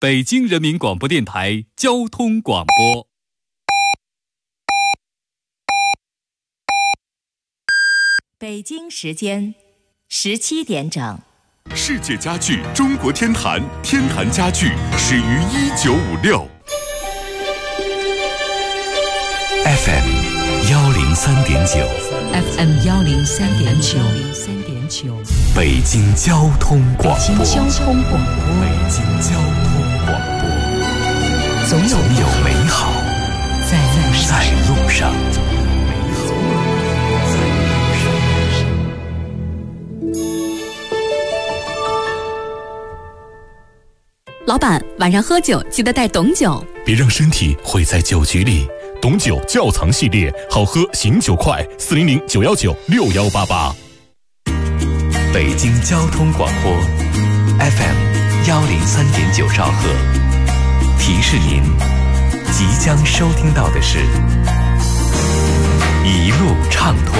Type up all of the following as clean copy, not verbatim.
北京人民广播电台交通广播。 北京时间17点整。 世界家具中国天坛，天坛家具始于1956。 FM 103.9 FM 103.9 北京交通广播。 北京交通广播。 北京交通广播。 总有美好在路上。 老板，晚上喝酒记得带董酒， 别让身体毁在酒局里。董酒窖藏系列，好喝醒酒快，400-919-6188。 北京交通广播 FM 103.9兆赫，提示您即将收听到的是一路畅通。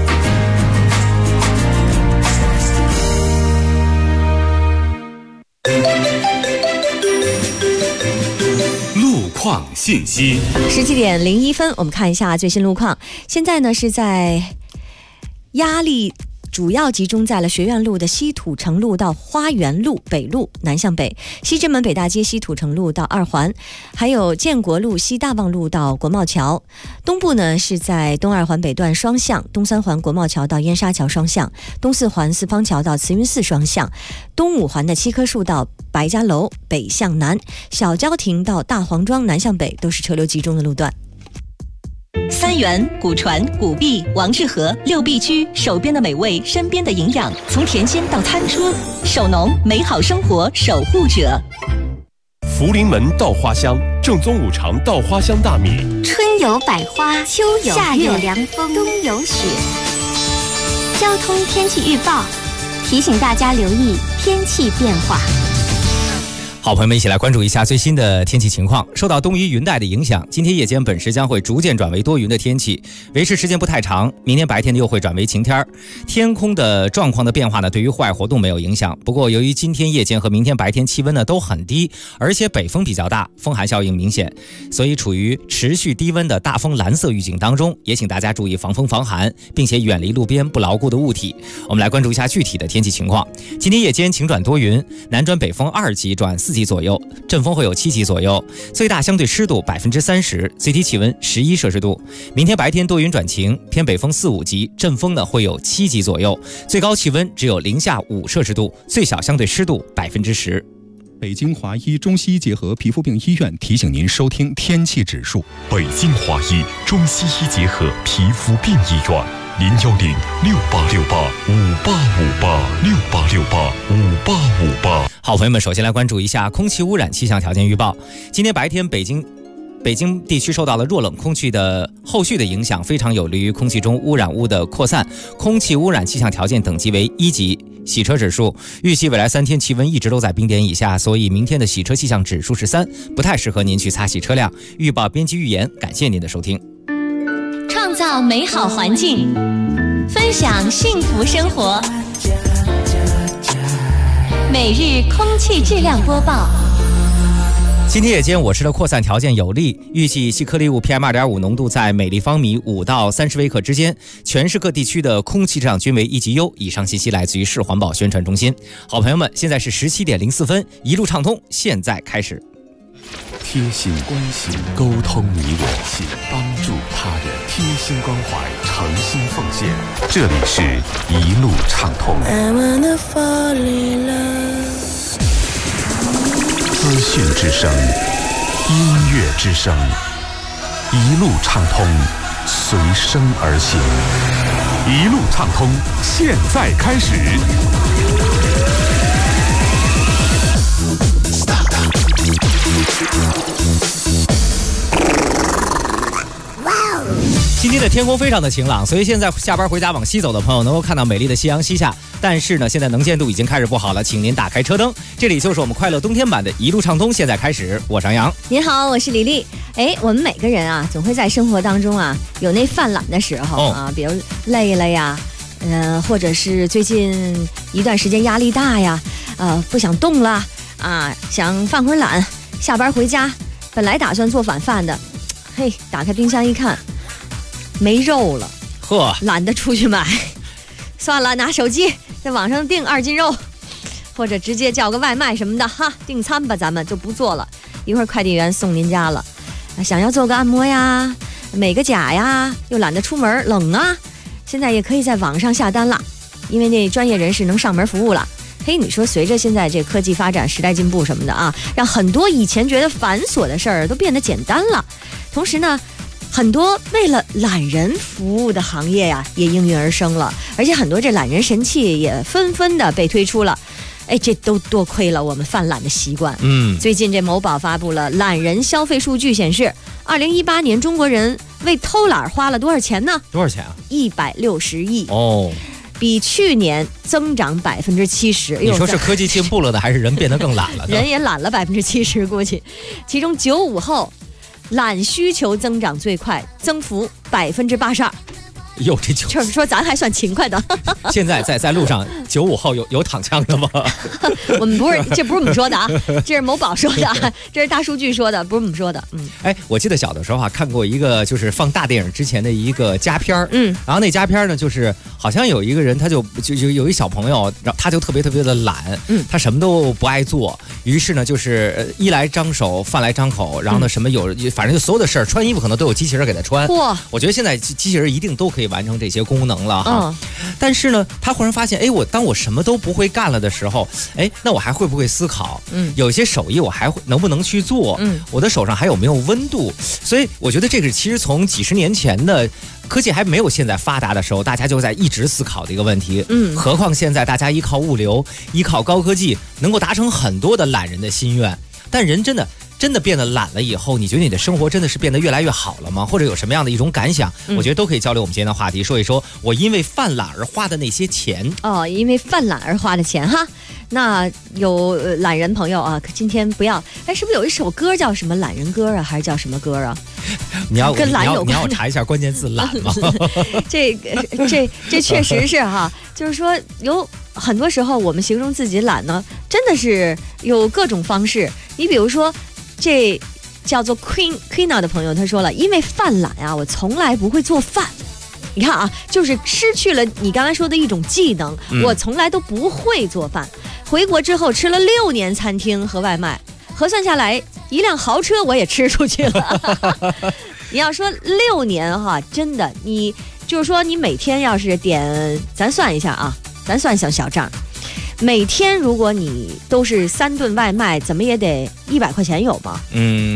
路况信息 ，17点01分，我们看一下最新路况。现在呢是在压力主要集中在了学院路的西土城路到花园路北路南向北，西直门北大街西土城路到二环，还有建国路西大望路到国贸桥。东部呢是在东二环北段双向，东三环国贸桥到燕莎桥双向，东四环四方桥到慈云寺双向，东五环的七棵树到白家楼北向南，小郊亭到大黄庄南向北都是车流集中的路段。 三元、古传、古碧、王致和6必居，手边的美味，身边的营养，从甜心到餐桌，手农美好生活守护者。 福临门稻花香，正宗5常稻花香大米。 春有百花，秋有夏有凉风，冬有雪。交通天气预报提醒大家留意天气变化。 好，朋友们，一起来关注一下最新的天气情况。受到东移云带的影响，今天夜间本市将会逐渐转为多云的天气，维持时间不太长。明天白天又会转为晴天。天空的状况的变化呢，对于户外活动没有影响。不过，由于今天夜间和明天白天气温呢都很低，而且北风比较大，风寒效应明显，所以处于持续低温的大风蓝色预警当中，也请大家注意防风防寒，并且远离路边不牢固的物体。我们来关注一下具体的天气情况。今天夜间晴转多云，南转北风2级转4级左右，阵风会有7级左右，最大相对湿度30%，最低气温11摄氏度。明天白天多云转晴，偏北风4、5级，阵风呢会有7级左右，最高气温只有零下5摄氏度，最小相对湿度10%。 北京华医中西医结合皮肤病医院提醒您收听天气指数。 北京华医中西医结合皮肤病医院，010-6868-5858，6868-5858。 好，朋友们，首先来关注一下空气污染气象条件预报。今天白天北京地区受到了弱冷空气的后续的影响，非常有利于空气中污染物的扩散，空气污染气象条件等级为1级。洗车指数预计未来3天气温一直都在冰点以下，所以明天的洗车气象指数是3，不太适合您去擦洗车辆。预报编辑预言，感谢您的收听。 创造美好环境，分享幸福生活。每日空气质量播报。 今天夜间我市的扩散条件有利，预计细颗粒物 PM2.5 浓度在每立方米5到30微克之间，全市各地区的空气质量均为1级优。以上信息来自于市环保宣传中心。好，朋友们，现在是17点04分，一路畅通，现在开始。 贴心关心，沟通你我心，帮助他人，贴心关怀，诚心奉献。这里是一路畅通。资讯之声，音乐之声，一路畅通，随声而行。一路畅通，现在开始。 今天的天空非常的晴朗，所以现在下班回家往西走的朋友能够看到美丽的夕阳西下。但是呢，现在能见度已经开始不好了，请您打开车灯。这里就是我们快乐冬天版的一路畅通，现在开始。我是杨洋。 您好，我是李丽。我们每个人啊，总会在生活当中啊有那犯懒的时候啊，比如累了呀，或者是最近一段时间压力大呀，不想动了啊，想犯会儿懒。 下班回家，本来打算做晚饭的，嘿，打开冰箱一看，没肉了， 呵， 懒得出去买，算了，拿手机在网上订2斤肉，或者直接叫个外卖什么的哈，订餐吧，咱们就不做了，一会儿快递员送您家了。想要做个按摩呀，美个甲呀，又懒得出门，冷啊，现在也可以在网上下单了，因为那专业人士能上门服务了。嘿，你说随着现在这科技发展、时代进步什么的啊，让很多以前觉得繁琐的事儿都变得简单了。同时呢，很多为了懒人服务的行业呀，也应运而生了，而且很多这懒人神器也纷纷的被推出了。哎，这都多亏了我们犯懒的习惯。最近这某宝发布了懒人消费数据显示，2018年中国人为偷懒花了多少钱呢？ 多少钱啊 ？160亿哦， 比去年增长70%。 你说是科技进步了的，还是人变得更懒了？ 人也懒了70%，估计。其中95后懒需求增长最快，增幅82%。 哟，这就是说咱还算勤快的。 现在在路上95后有躺枪的吗？ 我们不是，这不是我们说的啊，这是某宝说的，这是大数据说的，不是我们说的。 哎，我记得小的时候啊，看过一个就是放大电影之前的一个佳片然后那佳片呢，就是好像有一个人，他就有一小朋友，然后他就特别的懒，他什么都不爱做，于是呢，就是衣来张手，饭来张口，然后呢，什么反正就所有的事儿，穿衣服可能都有机器人给他穿。我觉得现在机器人一定都可以完成这些功能了哈。但是呢，他忽然发现，哎，当我什么都不会干了的时候，哎，那我还会不会思考？有些手艺我还能不能去做？我的手上还有没有温度？所以我觉得这个其实从几十年前的科技还没有现在发达的时候，大家就在一直思考的一个问题。何况现在大家依靠物流，依靠高科技，能够达成很多的懒人的心愿。但人真的变得懒了以后，你觉得你的生活真的是变得越来越好了吗？或者有什么样的一种感想？我觉得都可以交流我们今天的话题，说一说我因为犯懒而花的那些钱。 因为犯懒而花的钱哈。那有懒人朋友啊，今天不要，是不是有一首歌叫什么懒人歌啊，还是叫什么歌啊？ 你要跟懒有关， 你要查一下关键字懒吗？ 这确实是哈，就是说有很多时候我们形容自己懒呢，真的是有各种方式。你比如说，这叫做 Queen 的朋友，他说了，因为犯懒啊，我从来不会做饭。你看啊，就是失去了你刚才说的一种技能，我从来都不会做饭。回国之后吃了6年餐厅和外卖，核算下来1辆豪车我也吃出去了。你要说6年哈，真的，你就是说你每天要是点，咱算一下啊，咱算小账。每天如果你都是3顿外卖，怎么也得100块钱有吗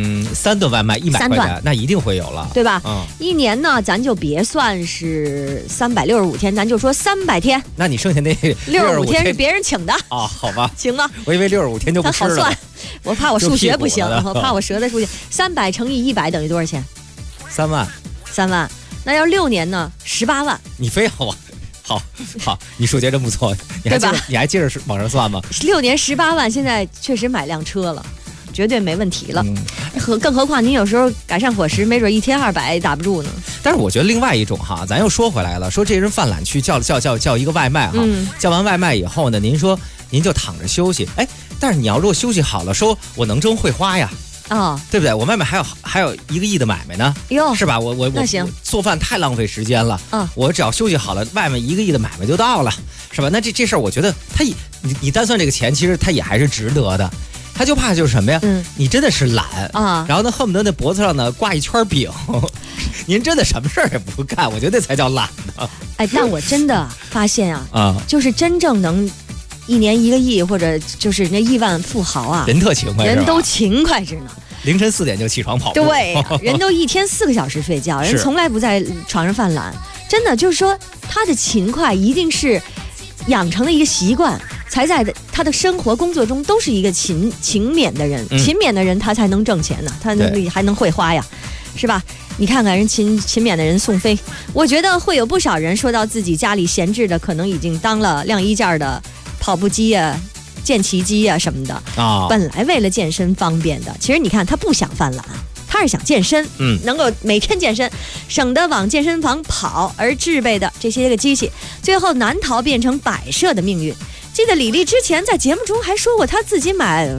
？3顿外卖100块钱，那一定会有了， 对吧？一年呢，咱就别算是365天，咱就说300天。 那你剩下那 65天是别人请的啊？好吧， 行吗？ 我以为65天就不吃了。 好算，我怕我数学不行，我怕我折在数学。300乘以100等于多少钱 ？3万。 3万，那要6年呢？18万。 你非要我？好，你数学真不错，你还接着往上算吗 ？6年18万，现在确实买辆车了，绝对没问题了。更何况您有时候改善伙食，没准1天200打不住呢。 但是我觉得另外一种哈，咱又说回来了，说这人犯懒去叫一个外卖哈，叫完外卖以后呢，您说您就躺着休息，哎，但是你要如果休息好了，说我能挣会花呀。对不对？我外面还有1个亿的买卖呢，是吧？我那行， 做饭太浪费时间了。我只要休息好了，外面1个亿的买卖就到了，是吧？那这事儿，我觉得你单算这个钱，其实它也还是值得的。他就怕就是什么呀？你真的是懒啊，然后呢，恨不得那脖子上呢挂一圈饼。您真的什么事儿也不干，我觉得那才叫懒呢。 哎，但我真的发现就是真正能1年1个亿，或者就是那亿万富豪啊， 人特勤快， 人都勤快着呢。 凌晨4点就起床跑步， 对，人都1天4个小时睡觉，人从来不在床上犯懒。真的就是说，他的勤快一定是养成了一个习惯，才在他的生活工作中都是一个勤勉的人。勤勉的人他才能挣钱呢，他还能会花呀，是吧？你看看人勤勉的人宋飞，我觉得会有不少人说到自己家里闲置的，可能已经当了晾衣架的跑步机啊、健骑机啊什么的本来为了健身方便的，其实你看他不想犯懒，他是想健身，能够每天健身，省得往健身房跑而制备的这些个机器，最后难逃变成摆设的命运。记得李丽之前在节目中还说过，她自己买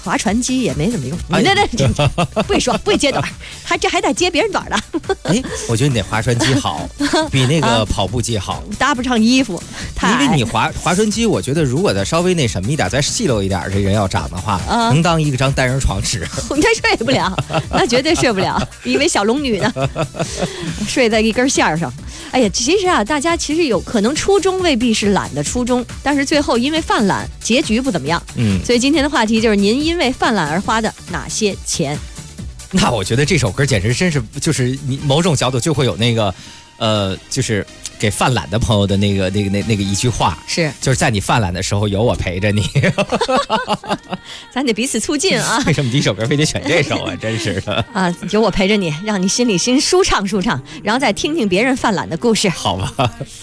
划船机也没怎么用。你这不会说不会接短，还得接别人短的。 哎，我觉得你那划船机好，比那个跑步机好， 搭不上衣服。 因为你划船机，我觉得如果再稍微那什么一点，再细溜一点，这人要长的话，能当一张单人床使。 那睡不了，那绝对睡不了，以为小龙女呢，睡在一根线上。哎呀，其实啊，大家其实有可能初衷未必是懒的初衷，但是最后因为犯懒，结局不怎么样。所以今天的话题就是您因为犯懒而花的哪些钱？ 那我觉得这首歌简直真是，就是你某种角度就会有那个，就是给犯懒的朋友的那个一句话，就是在你犯懒的时候有我陪着你。 咱得彼此促进啊！ 为什么第一首歌非得选这首啊？真是的啊！有我陪着你，让你心里先舒畅舒畅，然后再听听别人犯懒的故事， 好吧？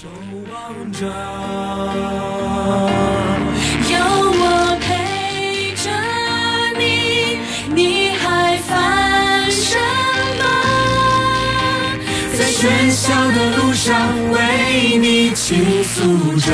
有我陪着你，你还烦什么？在喧嚣的路上为你倾诉着。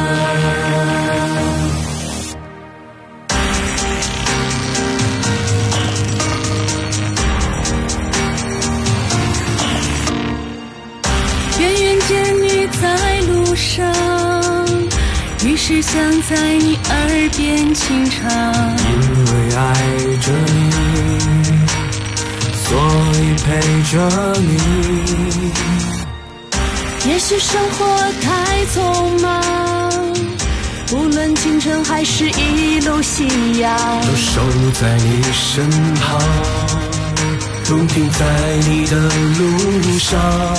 在路上，于是想在你耳边轻唱。 因为爱着你，所以陪着你。 也许生活太匆忙，无论清晨还是一路夕阳， 都守在你身旁，都停在你的路上。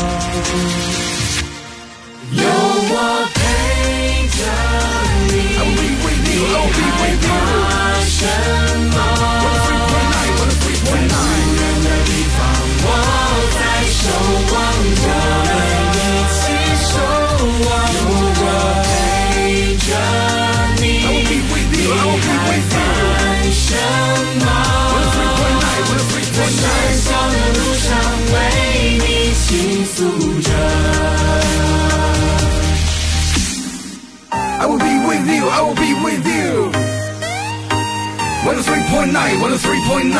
有我陪着你，你害怕什么？在不远的地方，我在守望着，我们一起守望。有我陪着你，你害怕什么？在喧嚣的路上为你倾诉着。 I will be with you, I will be with you. 103.9, 103.9.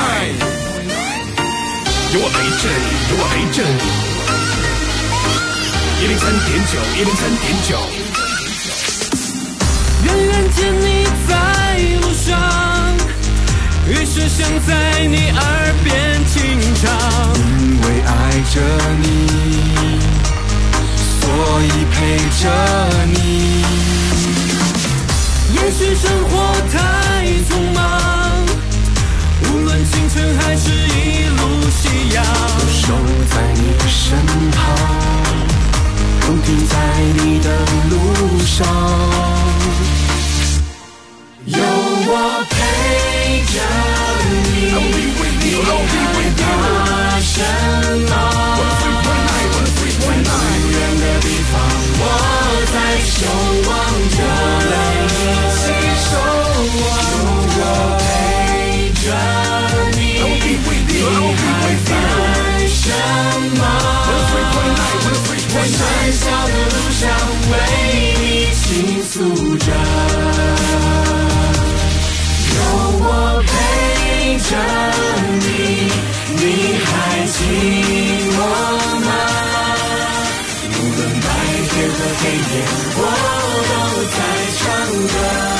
有我陪着你，有我陪着你。103.9, 103.9. 远远见你在路上，于是想在你耳边轻唱。 因为爱着你，所以陪着你。 也许生活太匆忙，无论清晨还是一路夕阳， 都守在你身旁，都停在你的路上。 有我陪着你，你害怕什么？在不远的地方，我在守望着，一起守望。有我陪着你，你害怕什么？在喧嚣的路上为你倾诉着。有我陪着你，你还寂寞吗？无论白天和黑夜，我都在唱歌。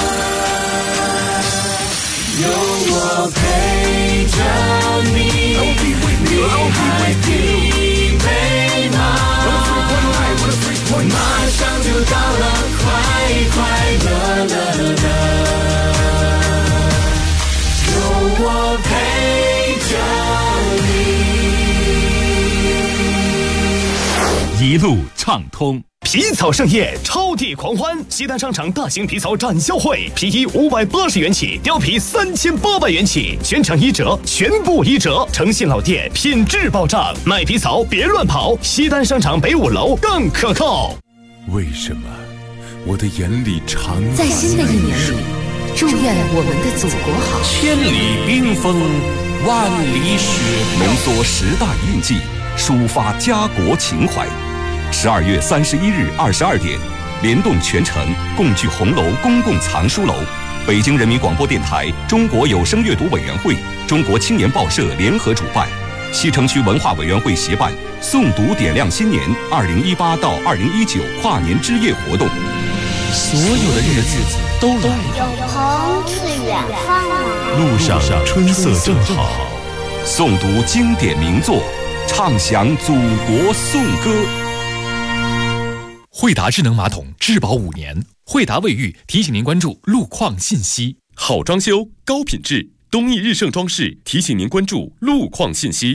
有我陪着你，你还疲惫吗？马上就到了，快快乐乐的。有我陪着你， 一路畅通。 皮草盛宴，超地狂欢！西单商场大型皮草展销会，皮衣580元起，貂皮3800元起，全场1折，全部1折。诚信老店，品质保障，卖皮草别乱跑。西单商场北5楼更可靠。 为什么我的眼里常在新的一年里，祝愿我们的祖国好。 千里冰封，万里雪浓缩10大印记，抒发家国情怀。12月31日22点，联动全城共聚红楼公共藏书楼， 北京人民广播电台、中国有声阅读委员会、中国青年报社联合主办，西城区文化委员会协办诵读点亮新年2018到2019跨年之夜活动。所有的日子都来了， 有朋自远方来， 路上春色正好，诵读经典名作，唱响祖国颂歌。 惠达智能马桶质保5年，惠达卫浴提醒您关注路况信息。 好装修，高品质，东义日盛装饰提醒您关注路况信息。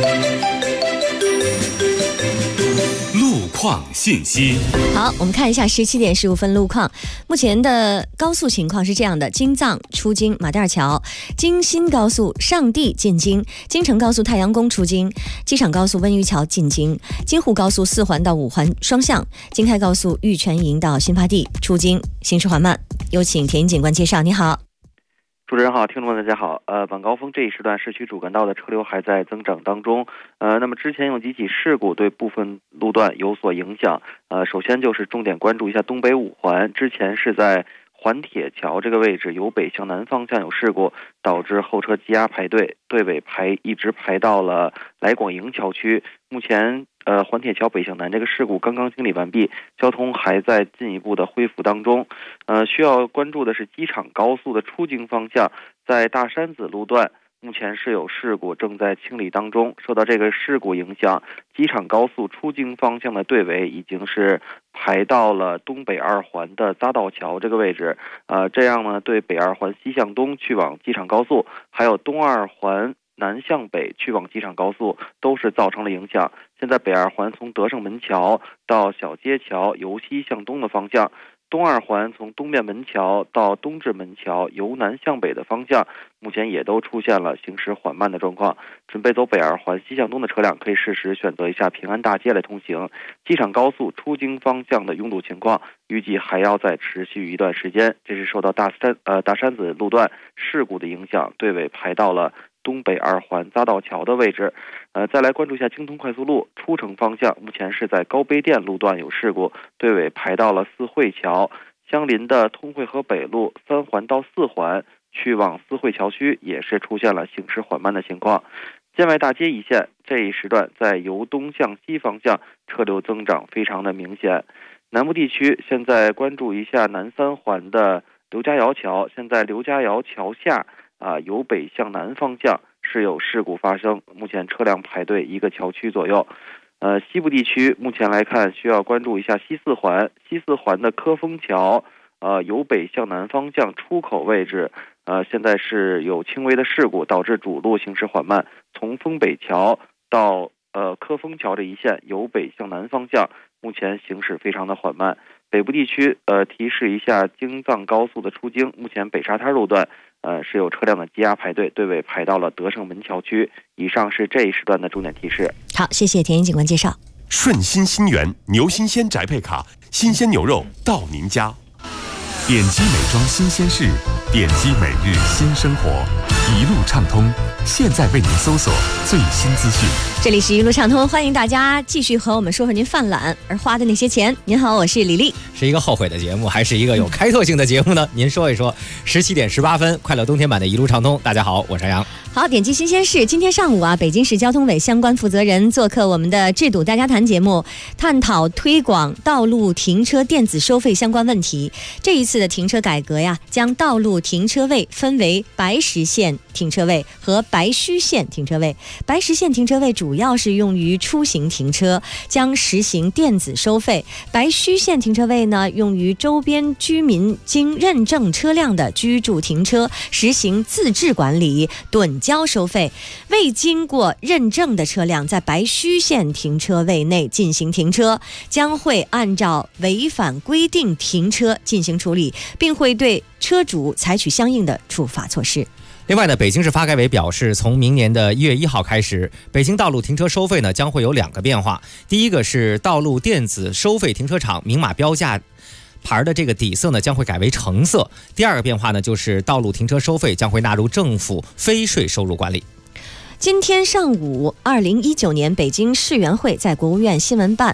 路况信息。 好，我们看一下17点15分路况。目前的高速情况是这样的：京藏出京马甸桥、京新高速上地进京、京承高速太阳宫出京、机场高速温榆桥进京、京沪高速4环到5环双向、京开高速玉泉营到新发地出京，行驶缓慢。有请田警官介绍。你好。 主持人好，听众们大家好。晚高峰这一时段市区主干道的车流还在增长当中。那么之前有几起事故对部分路段有所影响。首先就是重点关注一下东北5环，之前是在环铁桥这个位置由北向南方向有事故，导致后车积压排队，队尾一直排到了来广营桥区。目前环铁桥北向南这个事故刚刚清理完毕，交通还在进一步的恢复当中。需要关注的是机场高速的出京方向，在大山子路段目前是有事故，正在清理当中。受到这个事故影响，机场高速出京方向的队尾已经是排到了东北2环的匝道桥这个位置。这样呢，对北2环西向东去往机场高速，还有东2环南向北去往机场高速都是造成了影响。现在北2环从德胜门桥到小街桥由西向东的方向，东2环从东便门桥到东直门桥由南向北的方向，目前也都出现了行驶缓慢的状况。准备走北2环西向东的车辆可以适时选择一下平安大街来通行。机场高速出京方向的拥堵情况预计还要再持续一段时间。这是受到大山子路段事故的影响，队尾排到了东北2环匝道桥的位置。再来关注一下京通快速路出城方向，目前是在高碑店路段有事故，队尾排到了四惠桥。相邻的通惠河北路3环到4环去往四惠桥区也是出现了行驶缓慢的情况。建外大街一线这一时段在由东向西方向车流增长非常的明显。南部地区现在关注一下南3环的刘家窑桥，现在刘家窑桥下由北向南方向是有事故发生，目前车辆排队1个桥区左右。西部地区目前来看需要关注一下西4环的科丰桥，由北向南方向出口位置，现在是有轻微的事故，导致主路行驶缓慢。从丰北桥到科丰桥这一线由北向南方向目前行驶非常的缓慢。北部地区提示一下京藏高速的出京，目前北沙滩路段是有车辆的积压排队，队尾排到了德胜门桥区。以上是这一时段的重点提示。 好，谢谢田野警官介绍。 顺心新源牛新鲜宅配卡，新鲜牛肉到您家。 点击美妆新鲜事，点击每日新生活，一路畅通，现在为您搜索最新资讯。 这里是一路畅通，欢迎大家继续和我们说说您犯懒而花的那些钱。您好，我是李丽。 是一个后悔的节目，还是一个有开拓性的节目呢？您说一说。17点18分，快乐冬天版的一路畅通。大家好，我是杨洋。 好，点击新鲜事。今天上午北京市交通委相关负责人做客我们的制度大家谈节目，探讨推广道路停车电子收费相关问题。这一次的停车改革将道路停车位分为白实线停车位和白虚线停车位。白实线停车位主要是用于出行停车，将实行电子收费。白虚线停车位呢，用于周边居民经认证车辆的居住停车，实行自治管理，趸交收费。未经过认证的车辆在白虚线停车位内进行停车，将会按照违反规定停车进行处理，并会对车主采取相应的处罚措施。 另外呢，北京市发改委表示，从明年的1月1号开始，北京道路停车收费呢将会有2个变化。第一个是道路电子收费停车场明码标价牌的这个底色呢将会改为橙色。第2个变化呢就是道路停车收费将会纳入政府非税收入管理。 今天上午，2019年北京市委员会在国务院新闻办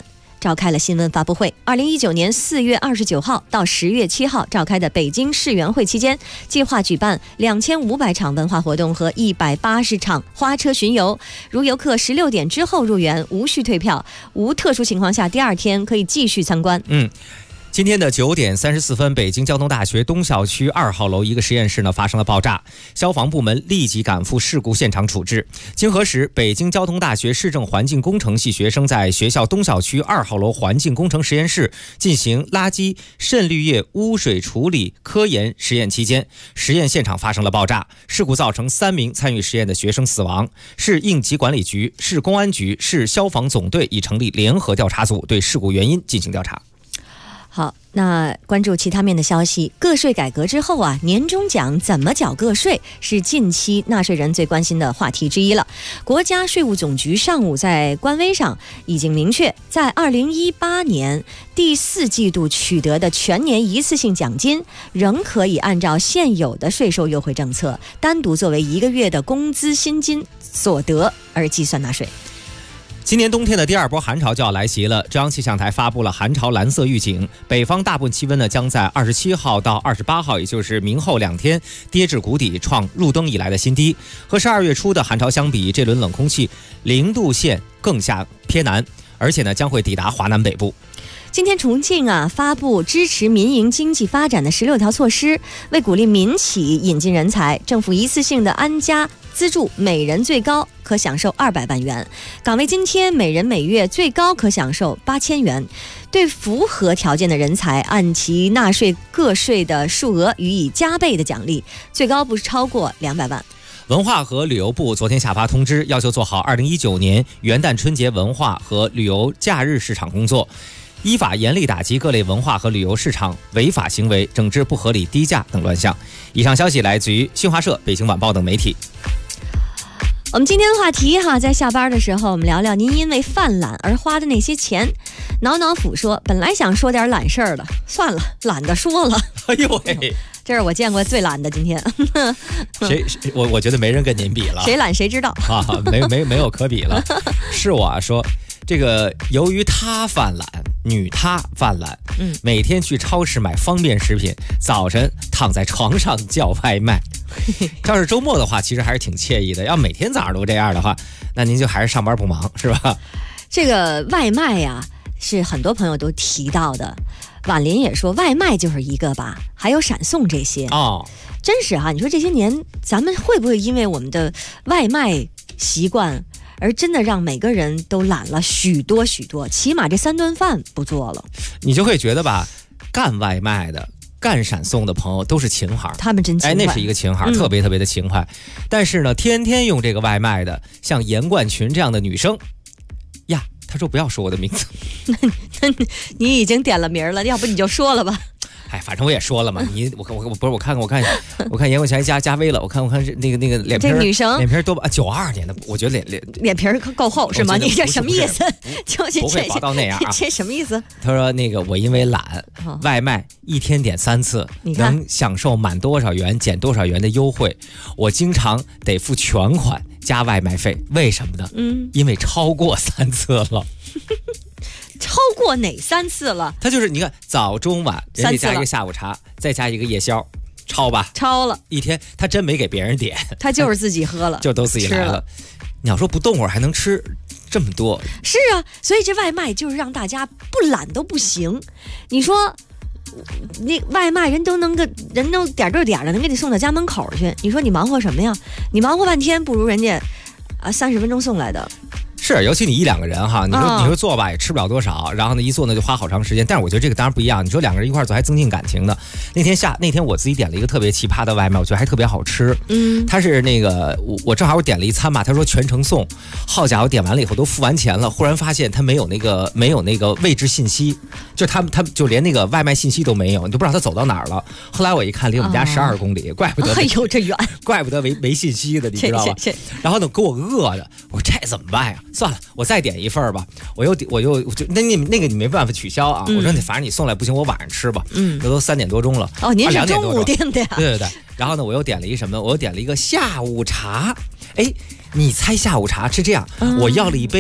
召开了新闻发布会。2019年4月29号到10月7号召开的北京世园会期间，计划举办2500场文化活动和180场花车巡游。如游客16点之后入园，无需退票，无特殊情况下第2天可以继续参观。 今天的9点34分，北京交通大学东校区2号楼一个实验室呢发生了爆炸，消防部门立即赶赴事故现场处置。经核实，北京交通大学市政环境工程系学生在学校东校区2号楼环境工程实验室进行垃圾渗滤液污水处理科研实验期间，实验现场发生了爆炸，事故造成3名参与实验的学生死亡。市应急管理局、市公安局、市消防总队已成立联合调查组，对事故原因进行调查。 好，那关注其他面的消息。个税改革之后啊，年终奖怎么缴个税是近期纳税人最关心的话题之一了。国家税务总局上午在官微上已经明确，在2018年第4季度取得的全年一次性奖金，仍可以按照现有的税收优惠政策，单独作为1个月的工资薪金所得而计算纳税。 今年冬天的第2波寒潮就要来袭了，中央气象台发布了寒潮蓝色预警，北方大部分气温呢将在27号到28号，也就是明后2天跌至谷底，创入冬以来的新低。和12月初的寒潮相比，这轮冷空气0度线更下偏南，而且呢将会抵达华南北部。 今天重庆发布支持民营经济发展的16条措施，为鼓励民企引进人才，政府一次性的安家资助每人最高可享受200万元，岗位津贴每人每月最高可享受8000元，对符合条件的人才按其纳税个税的数额予以加倍的奖励，最高不超过200万。 文化和旅游部昨天下发通知，要求做好2019年元旦春节文化和旅游假日市场工作，依法严厉打击各类文化和旅游市场违法行为，整治不合理低价等乱象。以上消息来自于新华社、北京晚报等媒体。 我们今天的话题在下班的时候我们聊聊您因为犯懒而花的那些钱。挠挠斧说，本来想说点懒事儿的，算了，懒得说了。 哎呦喂， 这是我见过最懒的今天。 我觉得没人跟您比了， 谁懒谁知道啊，没有可比了。是我说，这个由于他犯懒，女他犯懒，每天去超市买方便食品，早晨躺在床上叫外卖。要是周末的话，其实还是挺惬意的。要每天早上都这样的话，那您就还是上班不忙，是吧？ 这个外卖是很多朋友都提到的。婉林也说，外卖就是一个吧，还有闪送这些真是你说这些年咱们会不会因为我们的外卖习惯而真的让每个人都懒了许多许多，起码这3顿饭不做了。 你就会觉得吧，干外卖的干闪送的朋友都是勤快， 他们真勤快， 那是一个勤快，特别特别的勤快。但是呢，天天用这个外卖的，像严冠群这样的女生呀，她说不要说我的名字。 你已经点了名了，要不你就说了吧。 反正我也说了嘛，我看严冠群加微了，我看那个脸皮， 这女生脸皮多吧？92年的，我觉得脸皮够厚是吗？你这什么意思？ 不会滑到那样这什么意思？ 他说那个我因为懒，外卖1天点3次，能享受满多少元减多少元的优惠，我经常得付全款加外卖费，为什么呢？因为超过3次了。 超过哪3次了？ 他就是你看早中晚人家加一个下午茶，再加一个夜宵，超吧？ 超了一天，他真没给别人点， 他就是自己喝了， 就都自己来了。你要说不动会儿还能吃这么多？ 是啊，所以这外卖就是让大家不懒都不行。你说那外卖人都点对点的能给你送到家门口去，你说你忙活什么呀？你忙活半天不如人家30分钟送来的。 是，尤其你1、2个人哈，你说做吧也吃不了多少，然后呢一做呢就花好长时间。但是我觉得这个当然不一样，你说2个人一块做还增进感情的。那天我自己点了一个特别奇葩的外卖，我觉得还特别好吃。他是那个我正好我点了一餐嘛，他说全程送，好家伙，点完了以后都付完钱了，忽然发现他没有那个位置信息，就他就连那个外卖信息都没有，你都不知道他走到哪儿了。后来我一看，离我们家12公里，怪不得哎呦这远， 怪不得没信息的，你知道吧？然后呢给我饿的，我说这怎么办呀？算了，我再点一份吧。我就那个你没办法取消啊。我说反正你送来不行，我晚上吃吧。这都3点多钟了。 您是中午订的呀？ 对。然后呢，我又点了一什么？我又点了一个下午茶。哎，你猜下午茶是这样？我要了一杯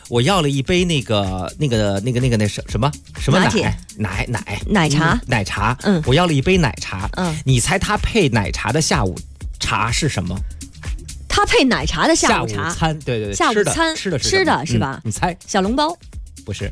我要了一杯那什么奶茶， 奶茶，我要了一杯奶茶，你猜他配奶茶的下午茶是什么？ 他配奶茶的下午茶， 餐，对， 下午餐吃的是吧？ 你猜？ 小笼包？ 不是。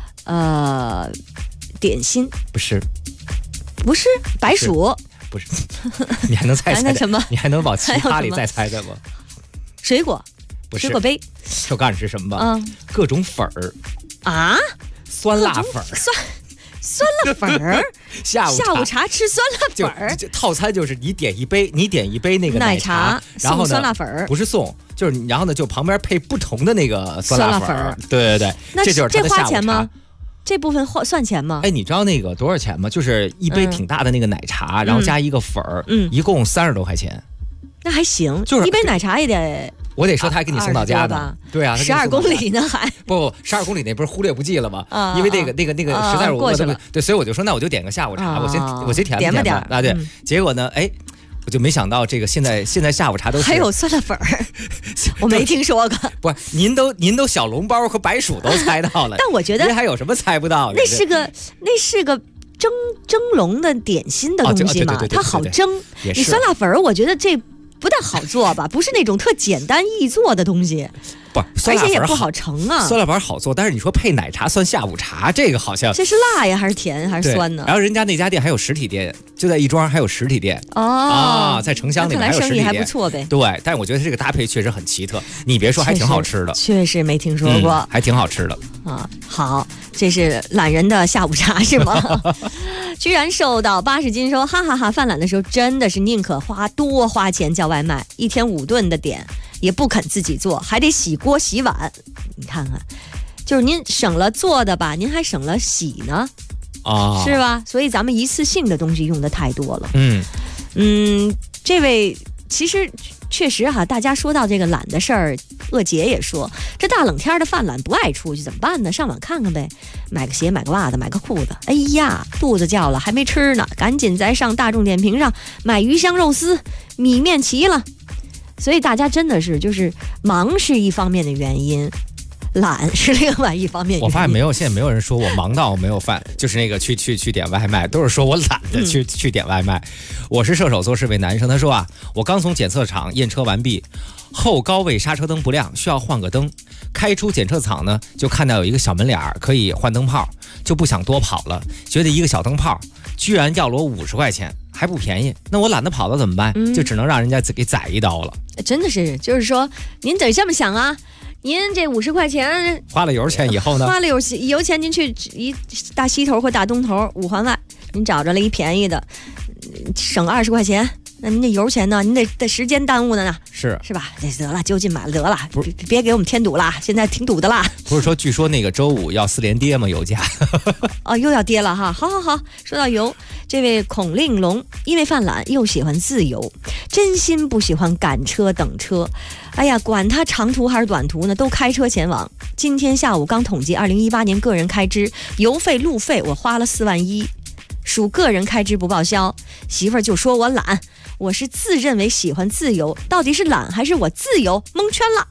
点心？ 不是。 白薯？ 不是。你还能猜什么？ 你还能往其他里再猜吗？ 水果？ 不是。 水果杯？ 我告诉你是什么吧？各种粉儿啊， 酸辣粉儿， 酸辣粉儿。下午茶吃酸辣粉儿， 套餐就是你点一杯那个奶茶，然后呢酸辣粉儿， 不是送，就是然后呢就旁边配不同的那个酸辣粉儿。对，这就是他的下午茶。 这花钱吗？这部分算钱吗？ 哎，你知道那个多少钱吗？就是一杯挺大的那个奶茶，然后加一个粉儿，一共30多块钱。 那还行，就是一杯奶茶也得。 我得说他还给你送到家的，对啊 ，12公里呢还不12公里那不是忽略不计了吗？因为那个实在是我饿了，对，所以我就说那我就点个下午茶，我先填吧啊，对，结果呢，哎，我就没想到这个现在下午茶都是还有酸辣粉儿，我没听说过。 不是，您都小笼包和白薯都猜到了， 但我觉得您还有什么猜不到的？ 那是个蒸笼的点心的东西嘛，它好蒸。你酸辣粉儿，我觉得这不太好做吧，不是那种特简单易做的东西， 不， 而且也不好盛啊。 酸辣粉好做，但是你说配奶茶算下午茶，这个好像这是辣呀，还是甜，还是酸呢？ 然后人家那家店还有实体店，就在亦庄还有实体店在城乡里面还有实体店， 看来生意还不错呗。 对，但是我觉得这个搭配确实很奇特，你别说，还挺好吃的， 确实没听说过， 还挺好吃的啊。好，这是懒人的下午茶是吗？居然瘦到80斤，说哈哈哈！犯懒的时候真的是宁可多花钱叫外卖，1天5顿的点也不肯自己做，还得洗锅洗碗。你看看，就是您省了做的吧，您还省了洗呢，是吧？所以咱们一次性的东西用的太多了。这位其实确实哈，大家说到这个懒的事儿，鄂姐也说，这大冷天的犯懒不爱出去怎么办呢？上网看看呗，买个鞋，买个袜子，买个裤子。哎呀，肚子叫了还没吃呢，赶紧再上大众点评上买鱼香肉丝，米面齐了。所以大家真的是就是忙是一方面的原因，懒是另外一方面。 我发现现在没有人说我忙到没有饭，就是那个去点外卖，都是说我懒得去点外卖。我是射手座，是位男生，他说啊，我刚从检测场验车完毕，后高位刹车灯不亮，需要换个灯。开出检测场呢，就看到有一个小门脸可以换灯泡，就不想多跑了，觉得一个小灯泡居然要了我50块钱，还不便宜。那我懒得跑了怎么办？就只能让人家给宰一刀了。 真的是，就是说您得这么想啊。您这50块钱花了油钱以后呢？ 花了油钱，您去一大西头或大东头5环外，您找着了一便宜的，省20块钱。那您这油钱呢？您得时间耽误的呢，是吧？得了，就近买了得了，别给我们添堵了，现在挺堵的啦。 不是说据说那个周5要4连跌吗？油价哦，又要跌了哈。好，说到油，这位孔令龙因为犯懒又喜欢自由，真心不喜欢赶车等车。哎呀，管他长途还是短途呢，都开车前往。今天下午刚统计2018年个人开支，油费路费我花了4万1，属个人开支不报销。媳妇儿就说我懒，我是自认为喜欢自由，到底是懒还是我自由？蒙圈了。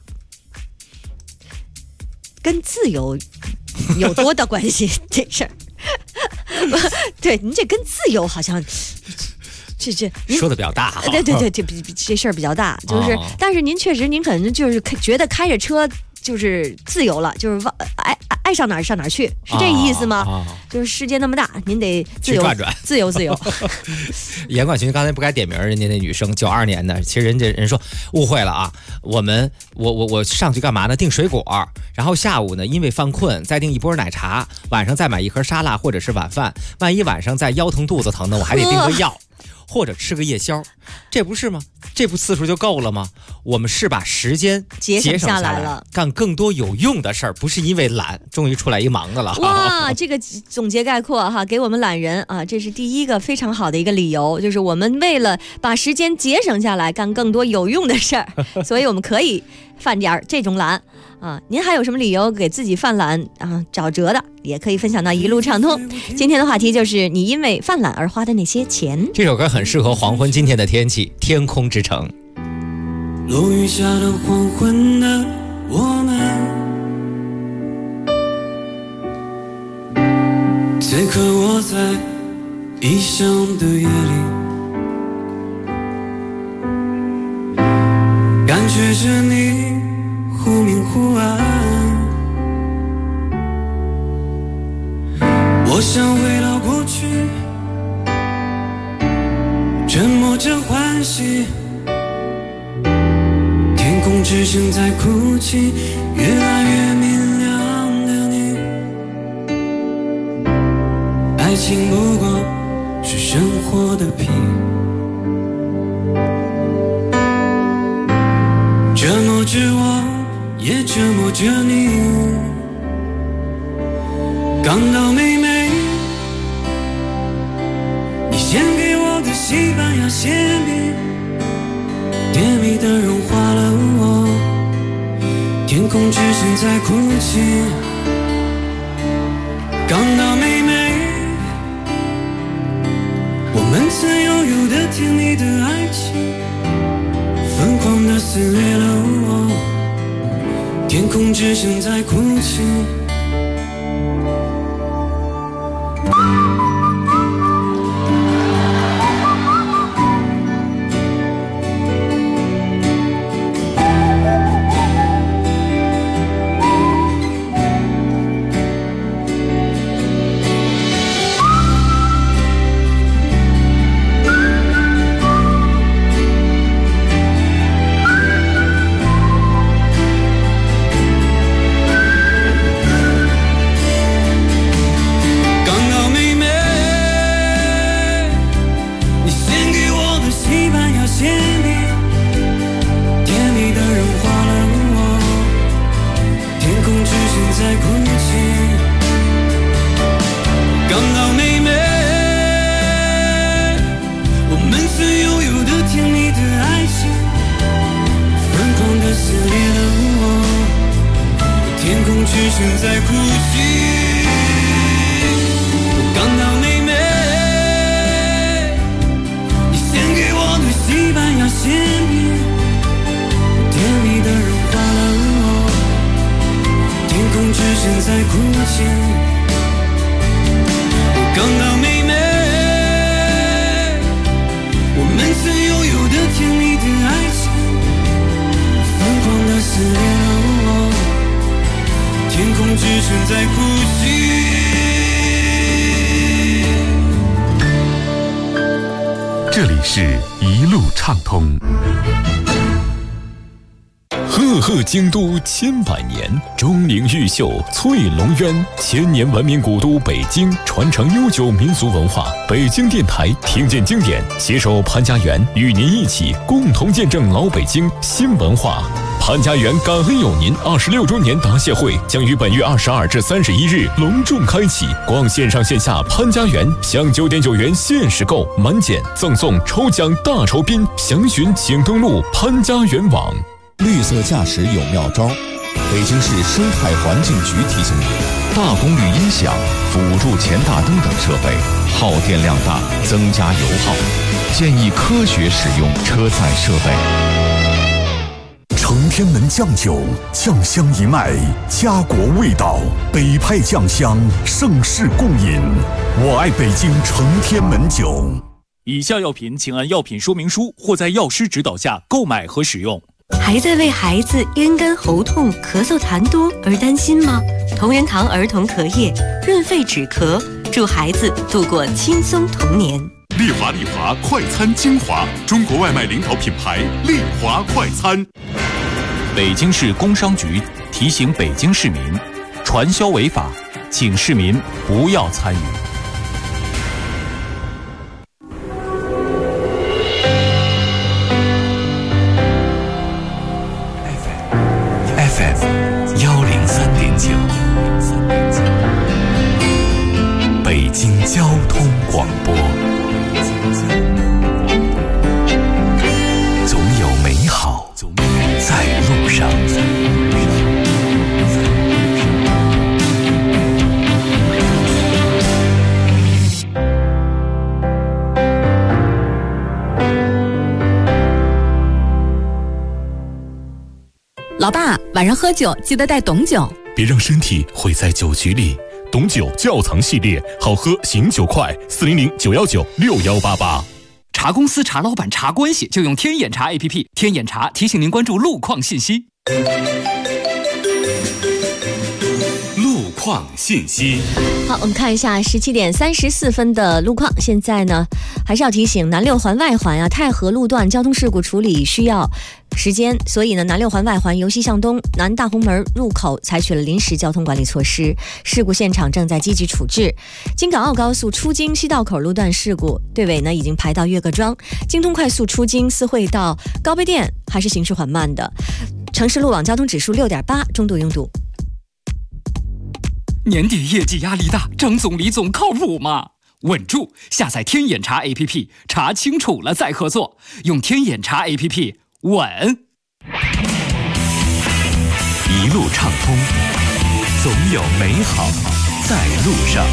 跟自由有多大关系？这事儿，对，您这跟自由好像。这说的比较大， 对，这事儿比较大，就是，但是您确实，您可能就是觉得开着车就是自由了，就是爱上哪儿上哪儿去，是这意思吗？就是世界那么大，您得自由转转， 自由。 严管群刚才不该点名人家那女生92年的，其实人说误会了啊，我上去干嘛呢？订水果，然后下午呢因为犯困再订一波奶茶，晚上再买一盒沙拉或者是晚饭，万一晚上再腰疼肚子疼呢，我还得订个药。或者吃个夜宵，这不是吗？这不次数就够了吗？我们是把时间节省下来了，干更多有用的事儿，不是因为懒。终于出来一忙的了。 哇，这个总结概括哈，给我们懒人啊，这是第一个非常好的一个理由，就是我们为了把时间节省下来，干更多有用的事儿，所以我们可以犯点这种懒。啊，您还有什么理由给自己犯懒啊找辙的，也可以分享到一路畅通。今天的话题就是你因为犯懒而花的那些钱。 这首歌很适合黄昏今天的天气，天空之城。 落雨下的黄昏的我们， 在异乡的夜里，感觉着你忽明忽暗。我想回到过去，沉默着欢喜，天空之城在哭泣，越来越明亮的你。爱情不过是生活的皮，折磨着我，也折磨着你。港岛妹妹，你献给我的西班牙馅饼，甜蜜的融化了我，天空之城在哭泣。港岛妹妹，我们曾拥有的甜蜜的爱情，疯狂地撕裂了我，天空之城在哭泣。 这里是一路畅通。 赫赫京都千百年，钟灵毓秀翠龙渊，千年文明古都北京，传承悠久民俗文化。北京电台听见经典，携手潘家园，与您一起共同见证老北京新文化。潘家园感恩有您26周年答谢会将于本月22至31日隆重开启，逛线上线下潘家园，享9.9元限时购，满减赠送抽奖大酬宾，详询请登录潘家园网。 绿色驾驶有妙招，北京市生态环境局提醒您：大功率音响、辅助前大灯等设备耗电量大，增加油耗，建议科学使用车载设备。 承天门酱酒，酱香一脉，家国味道，北派酱香，盛世共饮。我爱北京承天门酒。 以下药品请按药品说明书或在药师指导下购买和使用。 还在为孩子咽干喉痛、咳嗽痰多而担心吗？同仁堂儿童咳液润肺止咳，助孩子度过轻松童年。 丽华快餐精华，中国外卖领导品牌丽华快餐。 北京市工商局提醒北京市民，传销违法，请市民不要参与。 FM 103.9，北京交通广播。总有美好在路上。 老爸，晚上喝酒记得带懂酒， 别让身体毁在酒局里。 董酒窖藏系列，好喝醒酒快，400-919-6188。 查公司、查老板、查关系，就用天眼查 APP。天眼查提醒您关注路况信息。 路况信息。 好，我们看一下17点34分的路况。现在呢，还是要提醒南六环外环啊，太和路段交通事故处理需要时间，所以呢，南六环外环由西向东南大红门入口采取了临时交通管理措施，事故现场正在积极处置。京港澳高速出京西道口路段事故，队尾呢已经排到岳各庄。京通快速出京四惠到高碑店还是行驶缓慢的。城市路网交通指数6.8，中度拥堵。 年底业绩压力大，张总李总靠谱吗？稳住！下载天眼查 APP， 查清楚了再合作。用天眼查 APP， 稳。 一路畅通，总有美好在路上。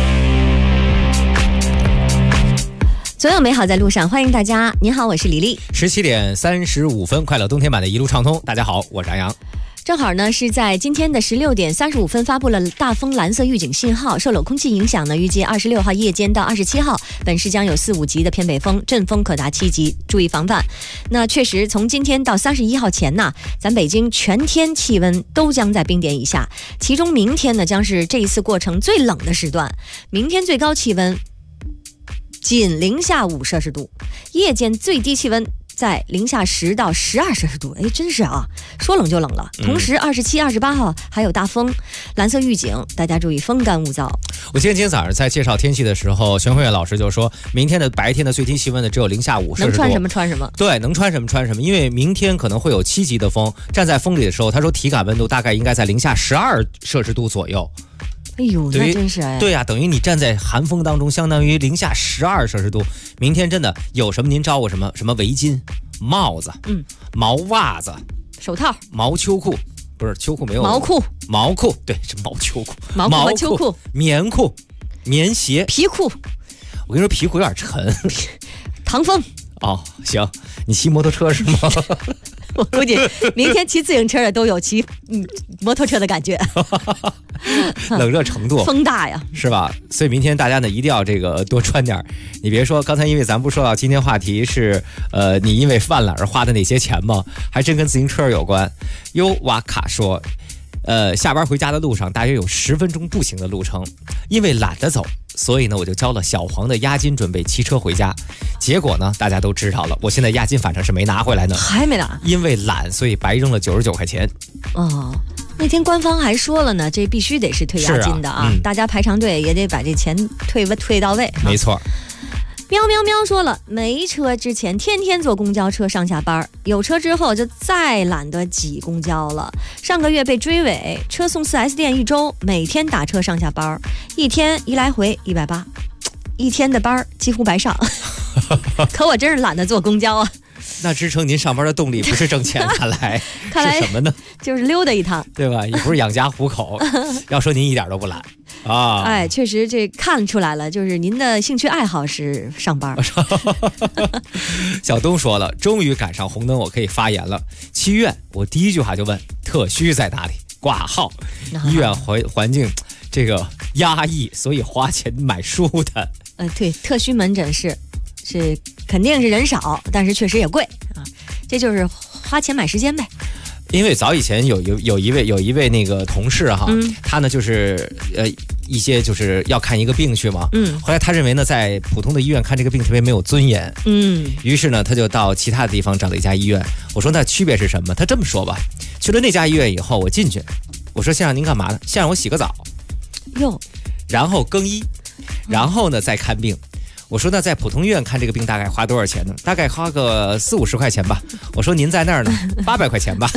总有美好在路上，欢迎大家。您好，我是李丽。 17点35分，快乐冬天版的一路畅通。大家好，我是杨洋。 正好呢是在今天的16点35分发布了大风蓝色预警信号，受冷空气影响呢，预计26号夜间到27号，本市将有4、5级的偏北风，阵风可达7级，注意防范。那确实，从今天到31号前呢，咱北京全天气温都将在冰点以下，其中明天呢将是这一次过程最冷的时段，明天最高气温仅零下5摄氏度，夜间最低气温在零下10到12摄氏度，哎，真是啊，说冷就冷了。同时27、28号还有大风，蓝色预警，大家注意风干物燥。 我记得今天早上在介绍天气的时候，玄慧老师就说，明天的白天的最低气温呢只有零下5摄氏度， 能穿什么穿什么。 对，能穿什么穿什么，因为明天可能会有7级的风，站在风里的时候，他说体感温度大概应该在零下12摄氏度左右。 哎呦，那真是哎。 对呀，等于你站在寒风当中，相当于零下12摄氏度。明天真的有什么您招我什么，什么围巾、帽子、毛袜子、 手套、 毛秋裤，不是秋裤没有毛裤， 毛裤对是毛秋裤， 毛裤和秋裤， 棉裤、棉鞋、 皮裤。 我跟你说皮裤有点沉， 唐风。 哦，行，你骑摩托车是吗？ 我估计明天骑自行车的都有骑摩托车的感觉。 冷热程度风大呀， 是吧？所以明天大家呢一定要这个多穿点。你别说刚才因为咱不说到今天话题是你因为犯懒而花的那些钱吗？还真跟自行车有关。优瓦卡说下班回家的路上大约有10分钟步行的路程，因为懒得走，所以呢我就交了小黄的押金准备骑车回家。结果呢大家都知道了，我现在押金反正是没拿回来呢， 还没拿， 因为懒所以白扔了99块钱。 哦，那天官方还说了呢，这必须得是退押金的啊，大家排长队也得把这钱退到位。 没错。 喵喵喵说了，没车之前天天坐公交车上下班，有车之后就再懒得挤公交了。上个月被追尾，车送4S 店1周，每天打车上下班，一天一来回180，一天的班几乎白上。可我真是懒得坐公交啊。 那支撑您上班的动力不是挣钱，看来是什么呢？ 就是溜达一趟， 对吧？也不是养家糊口。要说您一点都不懒啊！ 哎，确实这看出来了，就是您的兴趣爱好是上班。 小东说了，终于赶上红灯，我可以发言了。去医院，我第一句话就问特需在哪里挂号。医院环境这个压抑，所以花钱买书的。 对，特需门诊是肯定是人少，但是确实也贵啊，这就是花钱买时间呗。 因为早以前有一位那个同事哈，他呢就是一些就是要看一个病去嘛，后来他认为呢在普通的医院看这个病特别没有尊严，于是呢他就到其他的地方找了一家医院。我说那区别是什么？他这么说吧，去了那家医院以后，我进去，我说先生您干嘛呢？先让我洗个澡， 哟，然后更衣，然后呢再看病。我说那在普通医院看这个病大概花多少钱呢？大概花个40、50块钱吧。我说您在那儿呢，800块钱吧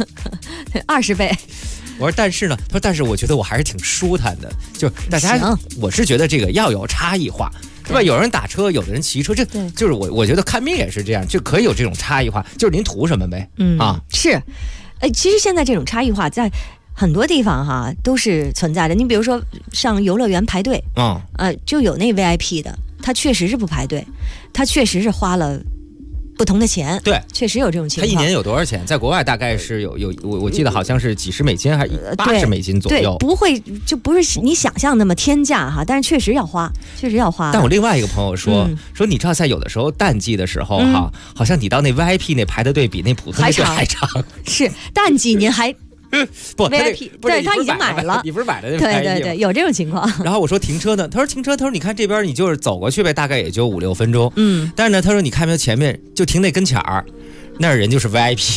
，20倍。 我说但是呢，他说但是我觉得我还是挺舒坦的，就大家，我是觉得这个要有差异化，对吧？有人打车，有的人骑车，这就是我觉得看病也是这样，就可以有这种差异化，就是您图什么呗？ 是，其实现在这种差异化在很多地方哈都是存在的。你比如说上游乐园排队，就有那 VIP 的。他确实是不排队，他确实是花了不同的钱。 对， 确实有这种情况。 他一年有多少钱？在国外大概是我记得好像是几十美金还是80美金左右。 对，不会就不是你想象那么天价哈，但是确实要花，确实要花。 但我另外一个朋友说，你知道在有的时候淡季的时候哈，好像你到那 VIP 那排的队比那普通的队还长。 是淡季您还。 不 VIP 对他已经买了， 你不是买的那对，有这种情况。 然后我说停车呢，他说停车，他说你看这边你就是走过去呗，大概也就5、6分钟。但是呢，他说你看没有前面就停那跟前儿，那儿人就是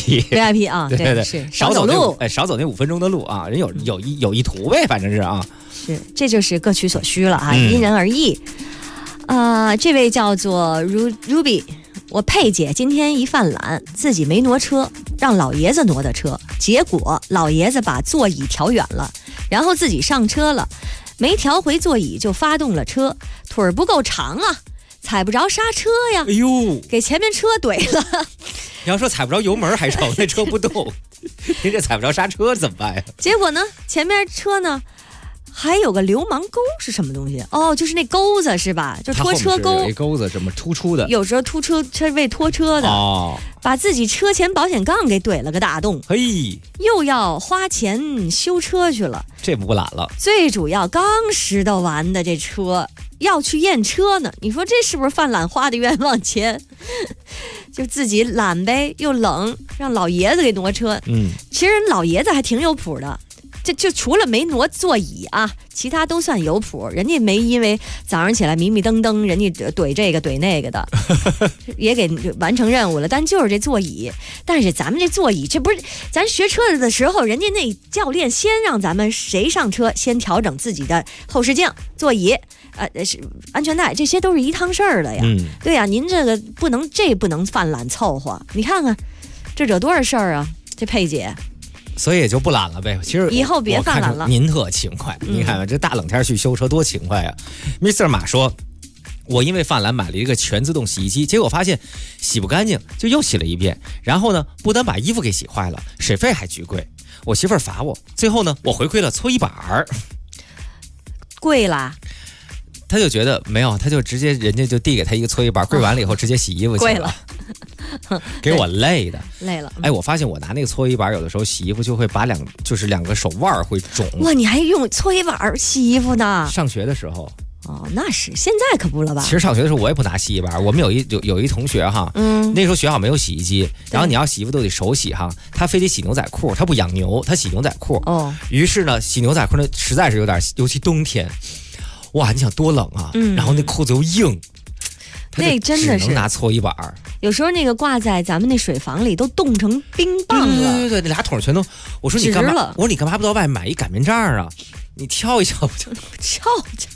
VIP 啊， 对， 是少走路，少走那5分钟的路啊，人有意图呗，反正是啊。 是，这就是各取所需了啊，因人而异。这位叫做 Ruby。我佩姐今天一犯懒，自己没挪车，让老爷子挪的车，结果老爷子把座椅调远了，然后自己上车了，没调回座椅就发动了车，腿儿不够长啊，踩不着刹车呀， 哎呦， 给前面车怼了。 你要说踩不着油门还成，那车不动，您这踩不着刹车怎么办呀？ 结果呢，前面车呢还有个流氓钩是什么东西？哦，就是那钩子是吧？就拖车钩。 有一钩子这么突出的， 有时候突车位拖车的，把自己车前保险杠给怼了个大洞。 嘿， 又要花钱修车去了， 这不懒了。 最主要刚拾掇完的这车要去验车呢，你说这是不是犯懒花的冤枉钱？就自己懒呗，又冷，让老爷子给挪车。其实人老爷子还挺有谱的。就除了没挪座椅啊，其他都算有谱。人家没因为早上起来迷迷瞪瞪，人家怼这个怼那个的，也给完成任务了。但就是这座椅，但是咱们这座椅，这不是咱学车的时候，人家那教练先让咱们谁上车，先调整自己的后视镜、座椅，是安全带，这些都是一趟事儿的呀。对呀，您这个不能犯懒凑合。你看看，这惹多少事儿啊！这佩姐。 所以也就不懒了呗。其实以后别犯懒了。 您特勤快，你看看这大冷天去修车多勤快啊！Mr. 马说，我因为犯懒买了一个全自动洗衣机，结果发现洗不干净，就又洗了一遍。然后呢，不但把衣服给洗坏了，水费还巨贵。我媳妇儿罚我，最后呢，我回馈了搓衣板儿， 贵啦。 他就觉得没有，他就直接人家就递给他一个搓衣板，跪完了以后直接洗衣服去了。贵了。给我累的， 累了。 哎，我发现我拿那个搓衣板，有的时候洗衣服就会把两个手腕会肿。 哇，你还用搓衣板洗衣服呢？ 上学的时候。 哦，那是，现在可不了吧？ 其实上学的时候我也不拿洗衣板，我们有一同学哈，那时候学校没有洗衣机，然后你要洗衣服都得手洗哈，他非得洗牛仔裤，他不养牛，他洗牛仔裤。于是呢，洗牛仔裤呢实在是有点，尤其冬天，哇，你想多冷啊，然后那裤子又硬。 那真的是只能拿搓衣板， 有时候那个挂在咱们那水房里都冻成冰棒了。 对，那俩桶全都。我说你干嘛？我说你干嘛不到外面买一擀面杖啊？你挑一挑不就？ 挑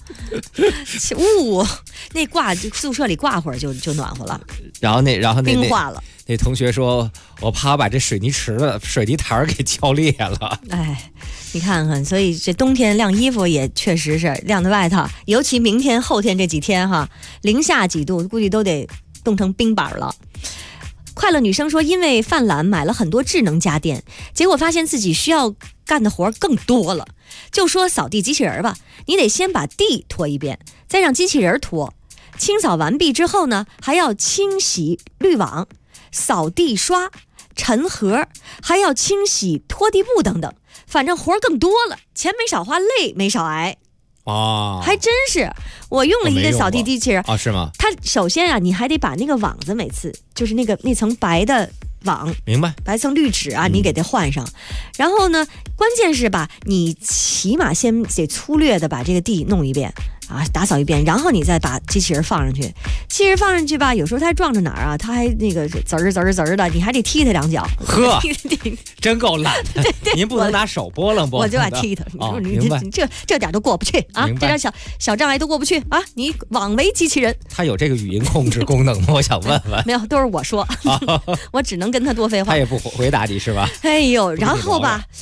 那挂宿舍里挂会儿就暖和了。 然后那冰化了。 那同学说，我怕把这水泥台给敲裂了。 哎，你看看，所以这冬天晾衣服也确实是晾在外头，尤其明天后天这几天哈，零下几度，估计都得冻成冰板了。快乐女生说，因为犯懒买了很多智能家电，结果发现自己需要干的活更多了。就说扫地机器人吧，你得先把地拖一遍，再让机器人拖。清扫完毕之后呢，还要清洗滤网、扫地刷、尘盒，还要清洗拖地布等等，反正活更多了，钱没少花，累没少挨。还真是，我用了一个扫地机器人啊，是吗？ 它首先啊，你还得把那个网子每次就是那层白的网， 明白？ 白层滤纸啊，你给它换上。然后呢，关键是吧，你起码先得粗略的把这个地弄一遍啊，打扫一遍，然后你再把机器人放上去。机器人放上去吧，有时候它还撞着哪儿啊，它还那个滋儿的，你还得踢它两脚。 呵，真够懒的。您不能拿手拨楞， 我就爱踢它。 明白？ 这点都过不去啊，这点小障碍都过不去啊！你枉为机器人。 它有这个语音控制功能吗？我想问问。 没有，都是我说，我只能跟他多废话。 他也不回答你是吧？ 哎呦，然后吧，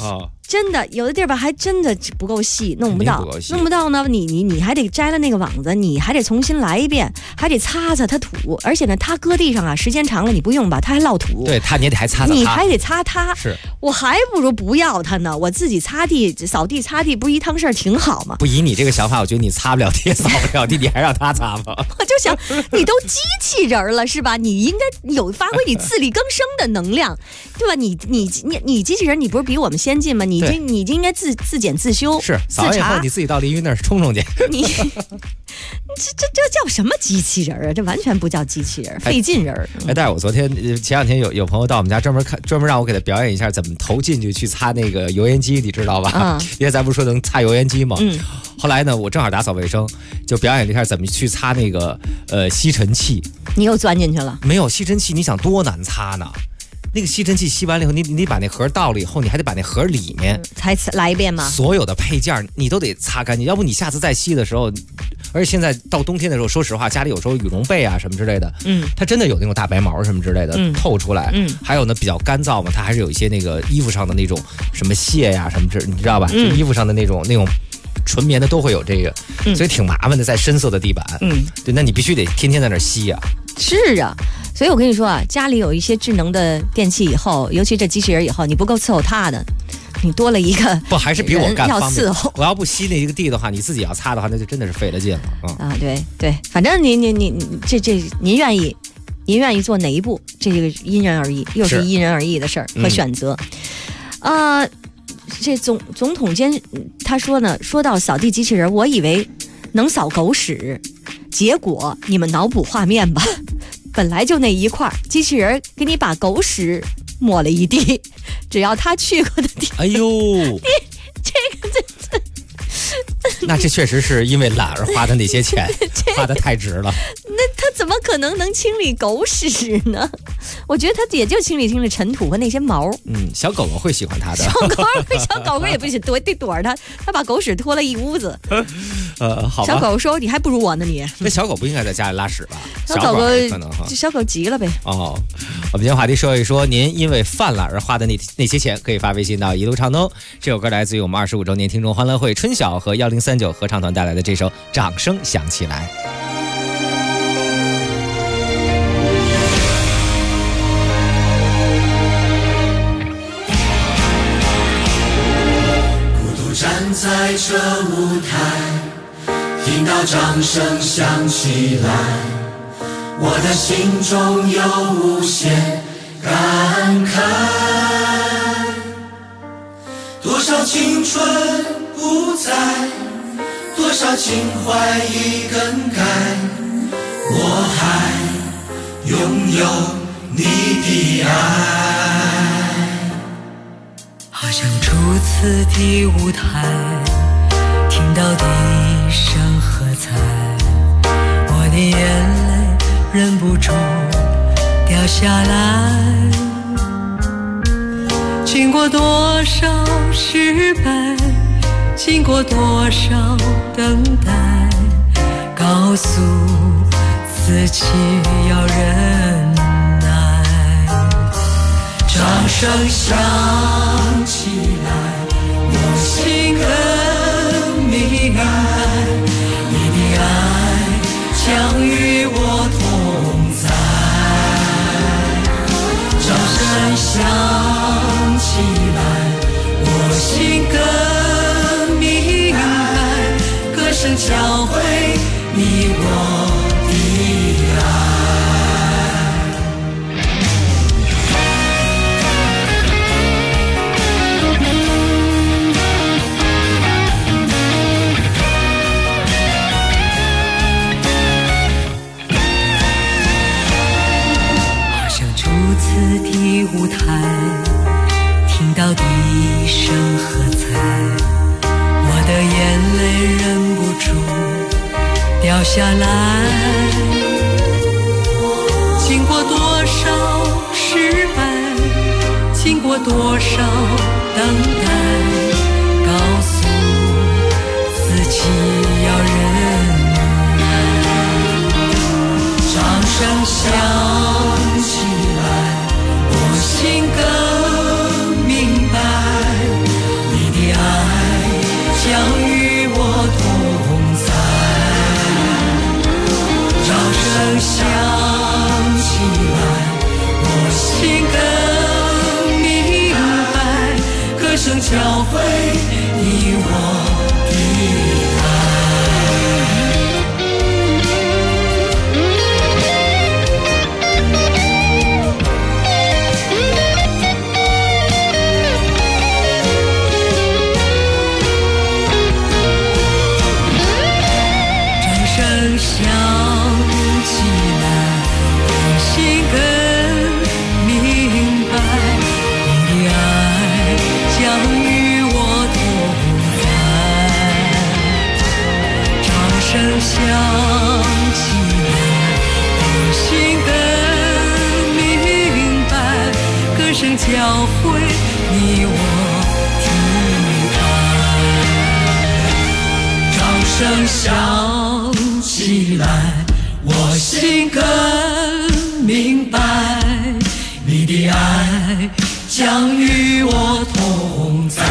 真的有的地儿吧，还真的不够细，弄不到，弄不到呢，你还得摘了那个网子，你还得重新来一遍，还得擦擦它土，而且呢，它搁地上啊，时间长了你不用吧，它还落土。 对，它你也得还擦擦它， 你还得擦它。 是，我还不如不要它呢，我自己擦地、扫地、擦地，不是一趟事儿挺好吗？ 不以你这个想法，我觉得你擦不了地、扫不了地，你还让他擦吗？ 我就想，你都机器人了是吧？你应该有发挥你自力更生的能量，对吧？你机器人，你不是比我们先进吗？你应该自检自修， 是扫完以后你自己到淋浴那儿冲冲去。 你这叫什么机器人啊？这完全不叫机器人，费劲人。 但是我前两天有朋友到我们家专门让我给他表演一下怎么投进去擦那个油烟机，你知道吧？因为咱不是说能擦油烟机吗？后来呢，我正好打扫卫生，就表演了一下怎么去擦那个吸尘器。 你又钻进去了？ 没有，吸尘器你想多难擦呢？那个吸尘器吸完了以后，你把那盒倒了以后，你还得把那盒里面才来一遍吗？ 所有的配件你都得擦干净，要不你下次再吸的时候，而且现在到冬天的时候，说实话，家里有时候羽绒被啊什么之类的，它真的有那种大白毛什么之类的透出来，还有呢比较干燥嘛，它还是有一些那个衣服上的那种什么屑呀什么你知道吧？就衣服上的那种纯棉的都会有这个，所以挺麻烦的，在深色的地板，对，那你必须得天天在那吸啊。 是啊，所以我跟你说啊，家里有一些智能的电器以后，尤其这机器人以后，你不够伺候它的，你多了一个不还是比我干要伺候。 我要不吸那一个地的话，你自己要擦的话，那就真的是费了劲了啊！对，反正您愿意做哪一步，这个因人而异，又是因人而异的事儿和选择。这总统监他说呢，说到扫地机器人，我以为能扫狗屎，结果你们脑补画面吧，本来就那一块，机器人给你把狗屎抹了一地，只要他去过的地方。 哎呦，那这确实是因为懒而花的那些钱，花的太值了。 那他怎么可能清理狗屎呢？我觉得他也就清理尘土和那些毛。 小狗狗会喜欢他的。 小狗狗也不行，得躲着他，他把狗屎拖了一屋子。 好吧。 小狗说：“你还不如我呢，你。” 那小狗不应该在家里拉屎吧？ 小狗可能哈。 小狗急了呗。 哦，我们今天话题说一说，您因为犯懒而花的那些钱，可以发微信到一路畅通。这首歌来自于我们25周年听众欢乐会春晓和1039合唱团带来的这首《掌声响起来》。 站在这舞台，听到掌声响起来，我的心中有无限感慨。多少青春不在，多少情怀已更改，我还拥有你的爱。 好像初次的舞台，听到笛声喝彩，我的眼泪忍不住掉下来。经过多少失败，经过多少等待，告诉自己要忍耐。掌声响起来，我心更明白，你的爱将与我同在。掌声响起来，我心更明白，歌声教会你我的爱。的舞台，听到笛声喝彩，我的眼泪忍不住掉下来。经过多少失败，经过多少等待，告诉自己要忍耐。掌声响起来，我心更明白，你会你我想起来，我心更明白，你的爱将与我同在。掌声响起来，我心更明白，歌声教会你我的爱。掌声响起来，我心更明白，你的爱将与我同在。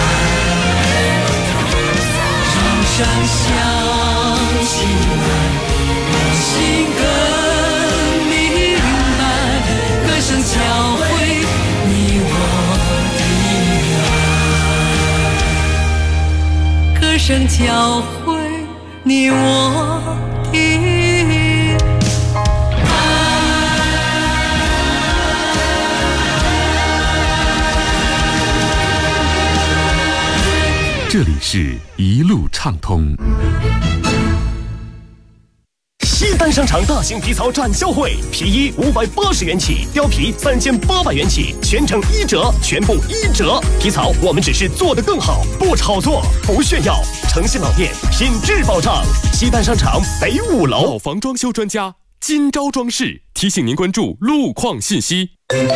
掌声响起来，我心更明白，歌声教会你我的爱，歌声教会你我这里是一路畅通。 西单商场大型皮草展销会，皮衣580元起，貂皮3800元起，全程1折，全部1折。皮草我们只是做得更好，不炒作，不炫耀，诚信老店，品质保障。西单商场北5楼。 老房装修专家金招装饰提醒您关注路况信息。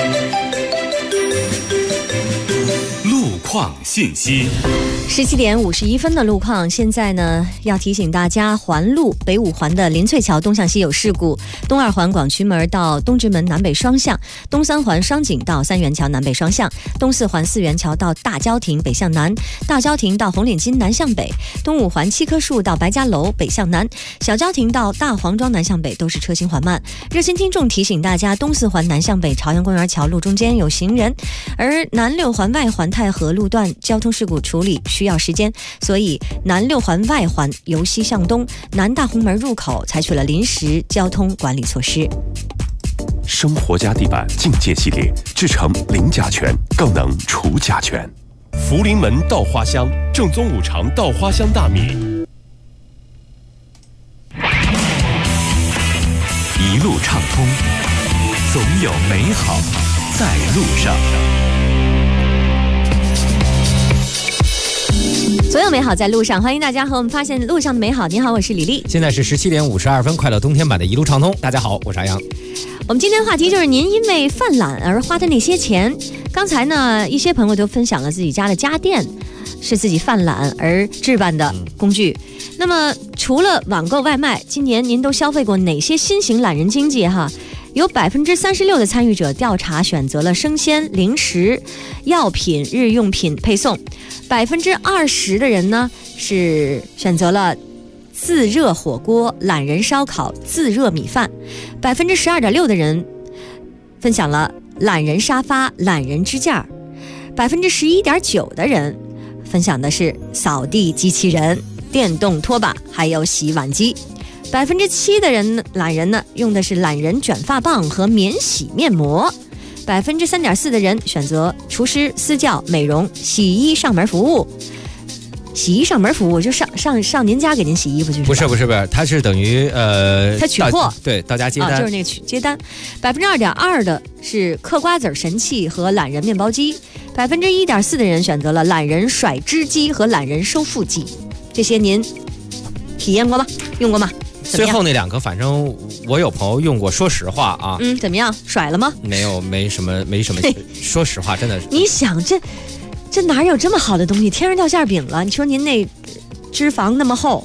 路况信息。 17点51分的路况，现在呢要提醒大家，环路北5环的林翠桥东向西有事故，东2环广渠门到东直门南北双向，东3环双井到三元桥南北双向，东4环四元桥到大郊亭北向南，大郊亭到红领巾南向北，东5环7棵树到白家楼北向南，小郊亭到大黄庄南向北都是车行缓慢。热心听众提醒大家，东4环南向北朝阳公园桥路中间有行人，而南6环外环太和路段交通事故处理需要时间，所以南6环外环由西向东南大红门入口采取了临时交通管理措施。 生活家地板境界系列制成零甲醛，更能除甲醛。福临门稻花香，正宗5常稻花香大米。 一路畅通，总有美好在路上。 所有美好在路上，欢迎大家和我们发现路上的美好。你好，我是李丽。 现在是17点52分，快乐冬天版的一路畅通。大家好，我是阿阳。 我们今天的话题就是您因为犯懒而花的那些钱。刚才呢，一些朋友都分享了自己家的家电是自己犯懒而置办的工具。那么除了网购外卖，今年您都消费过哪些新型懒人经济哈？有36%的参与者调查选择了生鲜、零食、药品、日用品配送，20%的人呢是选择了自热火锅、懒人烧烤、自热米饭，12.6%的人分享了懒人沙发、懒人支架，11.9%的人分享的是扫地机器人、电动拖把还有洗碗机。7%的人懒人呢用的是懒人卷发棒和免洗面膜，3.4%的人选择厨师、私教、美容、洗衣上门服务。洗衣上门服务就上您家给您洗衣服去？ 不是，它是等于他取货， 对，到家接单， 就是那个接单。2.2%的是嗑瓜子神器和懒人面包机，1.4%的人选择了懒人甩汁机和懒人收腹机。这些您体验过吗？用过吗？ 最后那2个，反正我有朋友用过，说实话啊， 怎么样？甩了吗？ 没什么。说实话，真的是。 你想这哪有这么好的东西？天上掉馅饼了！你说您那脂肪那么厚，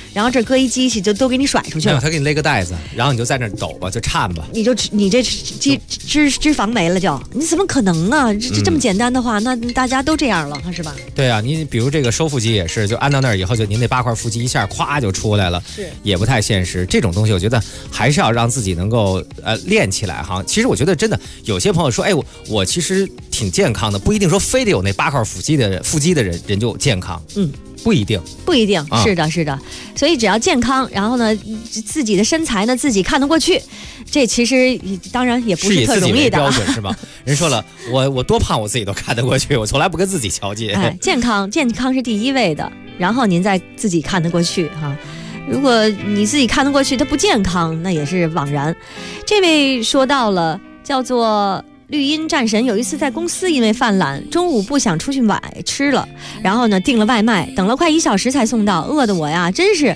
然后这搁一机器就都给你甩出去了。 他给你勒个袋子，然后你就在那抖吧，就颤吧。 你这脂肪没了就，你怎么可能啊？这么简单的话，那大家都这样了，是吧？ 对啊，你比如这个收腹肌也是，就按到那儿以后，就您那8块腹肌一下咵就出来了， 是也不太现实。这种东西我觉得还是要让自己能够练起来哈。其实我觉得真的有些朋友说，哎，我其实挺健康的，不一定说非得有那8块腹肌的人就健康。不一定， 是的，是的。所以只要健康，然后呢，自己的身材呢自己看得过去，这其实当然也不是特容易的。 标准是吧？人说了，我多胖我自己都看得过去，我从来不跟自己较劲。 健康是第一位的，然后您再自己看得过去哈。如果你自己看得过去，它不健康，那也是枉然。这位说到了，叫做绿茵战神，有一次在公司因为犯懒，中午不想出去买吃了，然后呢订了外卖，等了快1小时才送到，饿得我呀真是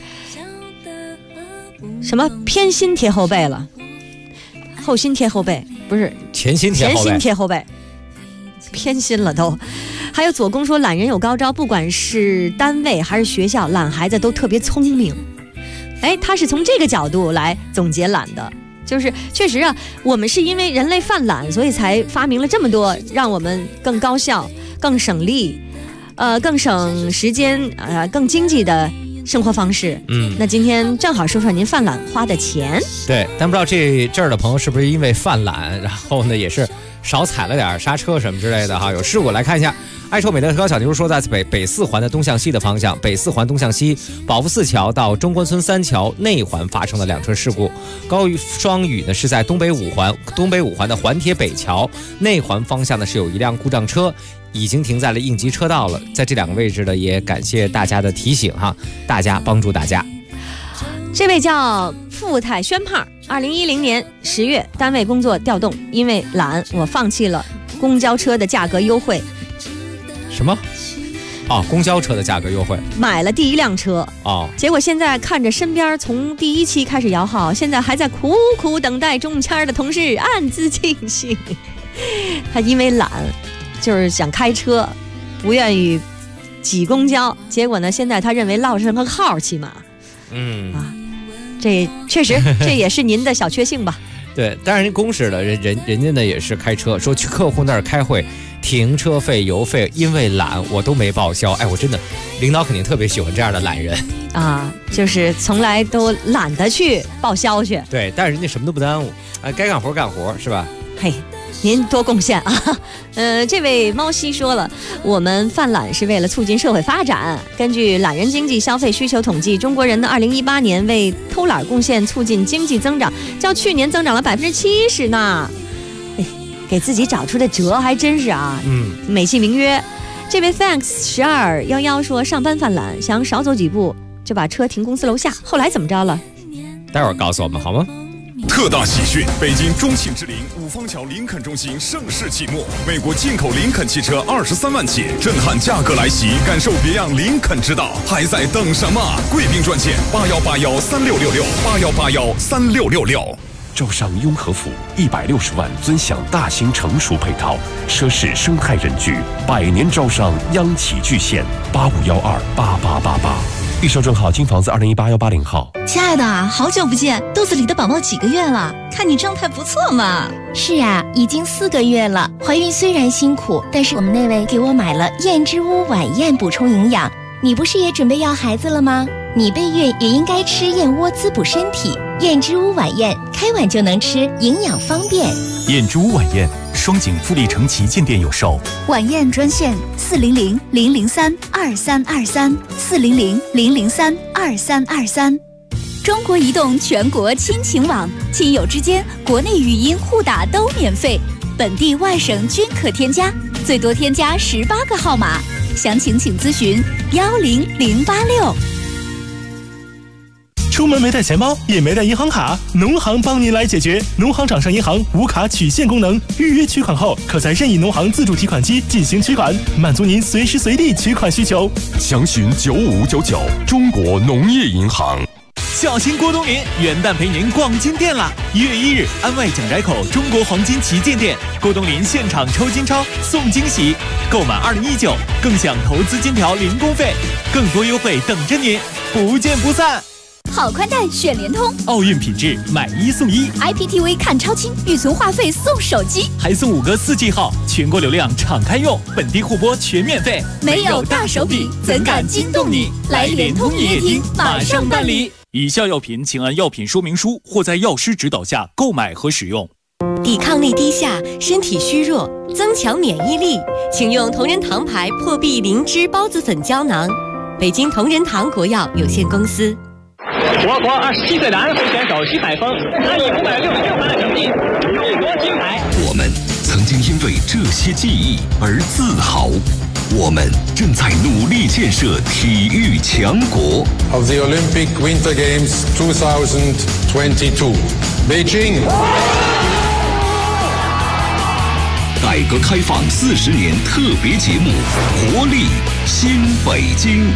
什么偏心贴后背了，后心贴后背不是前心贴后背， 偏心了都。还有左公说懒人有高招，不管是单位还是学校，懒孩子都特别聪明。哎，他是从这个角度来总结懒的。就是确实啊，我们是因为人类犯懒，所以才发明了这么多让我们更高效、更省力、更省时间、更经济的生活方式。那今天正好说说您犯懒花的钱。 对，但不知道这儿的朋友是不是因为犯懒，然后呢也是少踩了点刹车什么之类的哈，有事故来看一下。爱臭美的高小牛说，在北4环的东向西的方向，北4环东向西，宝福寺桥到中关村3桥内环发生了2车事故。高双语呢是在东北5环的环铁北桥内环方向呢是有一辆故障车，已经停在了应急车道了。在这2个位置呢，也感谢大家的提醒哈，大家帮助大家。 这位叫富态宣胖，2010年10月单位工作调动，因为懒，我放弃了公交车的价格优惠。 什么？公交车的价格优惠， 买了第1辆车结果现在看着身边从第1期开始摇号，现在还在苦苦等待中签的同事，暗自庆幸。他因为懒，就是想开车，不愿意挤公交，结果呢，现在他认为落上个号起码。这确实这也是您的小确幸吧？ 对，当然人公司的人家呢也是开车，说去客户那儿开会，停车费、油费，因为懒我都没报销。哎，我真的，领导肯定特别喜欢这样的懒人就是从来都懒得去报销去。 对，但是人家什么都不耽误，该干活干活是吧？ 嘿，您多贡献啊！这位猫西说了，我们犯懒是为了促进社会发展。根据懒人经济消费需求统计，中国人的2018年为偷懒贡献促进经济增长，较去年增长了70%呢。给自己找出的辙还真是啊，美其名曰。这位 Thanks1211 说，上班犯懒，想少走几步就把车停公司楼下，后来怎么着了？ 待会儿告诉我们好吗？ 特大喜讯！北京中信之林五方桥林肯中心盛世启幕，美国进口林肯汽车23万起，震撼价格来袭，感受别样林肯之道，还在等什么？贵宾专线81813666，81813666。 招商雍和府160万尊享大型成熟配套，奢侈生态人居，100年招商央企巨献，85128888。预售正号，金房子2018180号。 亲爱的，好久不见，肚子里的宝宝几个月了？看你状态不错嘛。 是啊，已经4个月了。怀孕虽然辛苦，但是我们那位给我买了燕之屋晚宴补充营养。你不是也准备要孩子了吗？你备孕也应该吃燕窝滋补身体。燕之屋晚宴，开碗就能吃，营养方便。 燕之屋晚宴，双井富力城旗舰店有售。 晚宴专线400-003-2323，400-003-2323。中国移动全国亲情网，亲友之间国内语音互打都免费，本地外省均可添加，最多添加18个号码。详情请咨询10086。 出门没带钱包，也没带银行卡，农行帮您来解决。农行掌上银行无卡取现功能，预约取款后，可在任意农行自助提款机进行取款，满足您随时随地取款需求。 详询9599，中国农业银行。 小型郭冬临元旦陪您逛金店啦！1月1日，安外蒋宅口中国黄金旗舰店，郭冬临现场抽金钞送惊喜，购满2019更享投资金条零工费，更多优惠等着您。 不见不散。 好宽带选联通， 奥运品质买1送1 ，IPTV 看超清，预存话费送手机， 还送5个4G 号，全国流量敞开用，本地互播全免费。 没有大手笔，怎敢惊动你？来联通营业厅马上办理。 以下药品请按药品说明书或在药师指导下购买和使用。 抵抗力低下，身体虚弱，增强免疫力，请用同仁堂牌破壁灵芝孢子粉胶囊。北京同仁堂国药有限公司。 我国27岁男飞选手徐海峰，他以566分的成绩入国金牌。 我们曾经因为这些记忆而自豪，我们正在努力建设体育强国。 Of the Olympic Winter Games 2022, Beijing. 改革开放40年特别节目，活力新北京。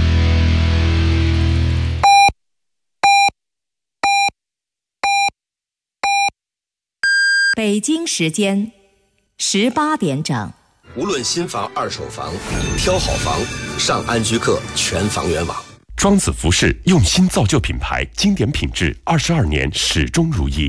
北京时间18点整。 无论新房、二手房，挑好房，上安居客全房源网。 庄子服饰用心造就品牌，经典品质，22年始终如一。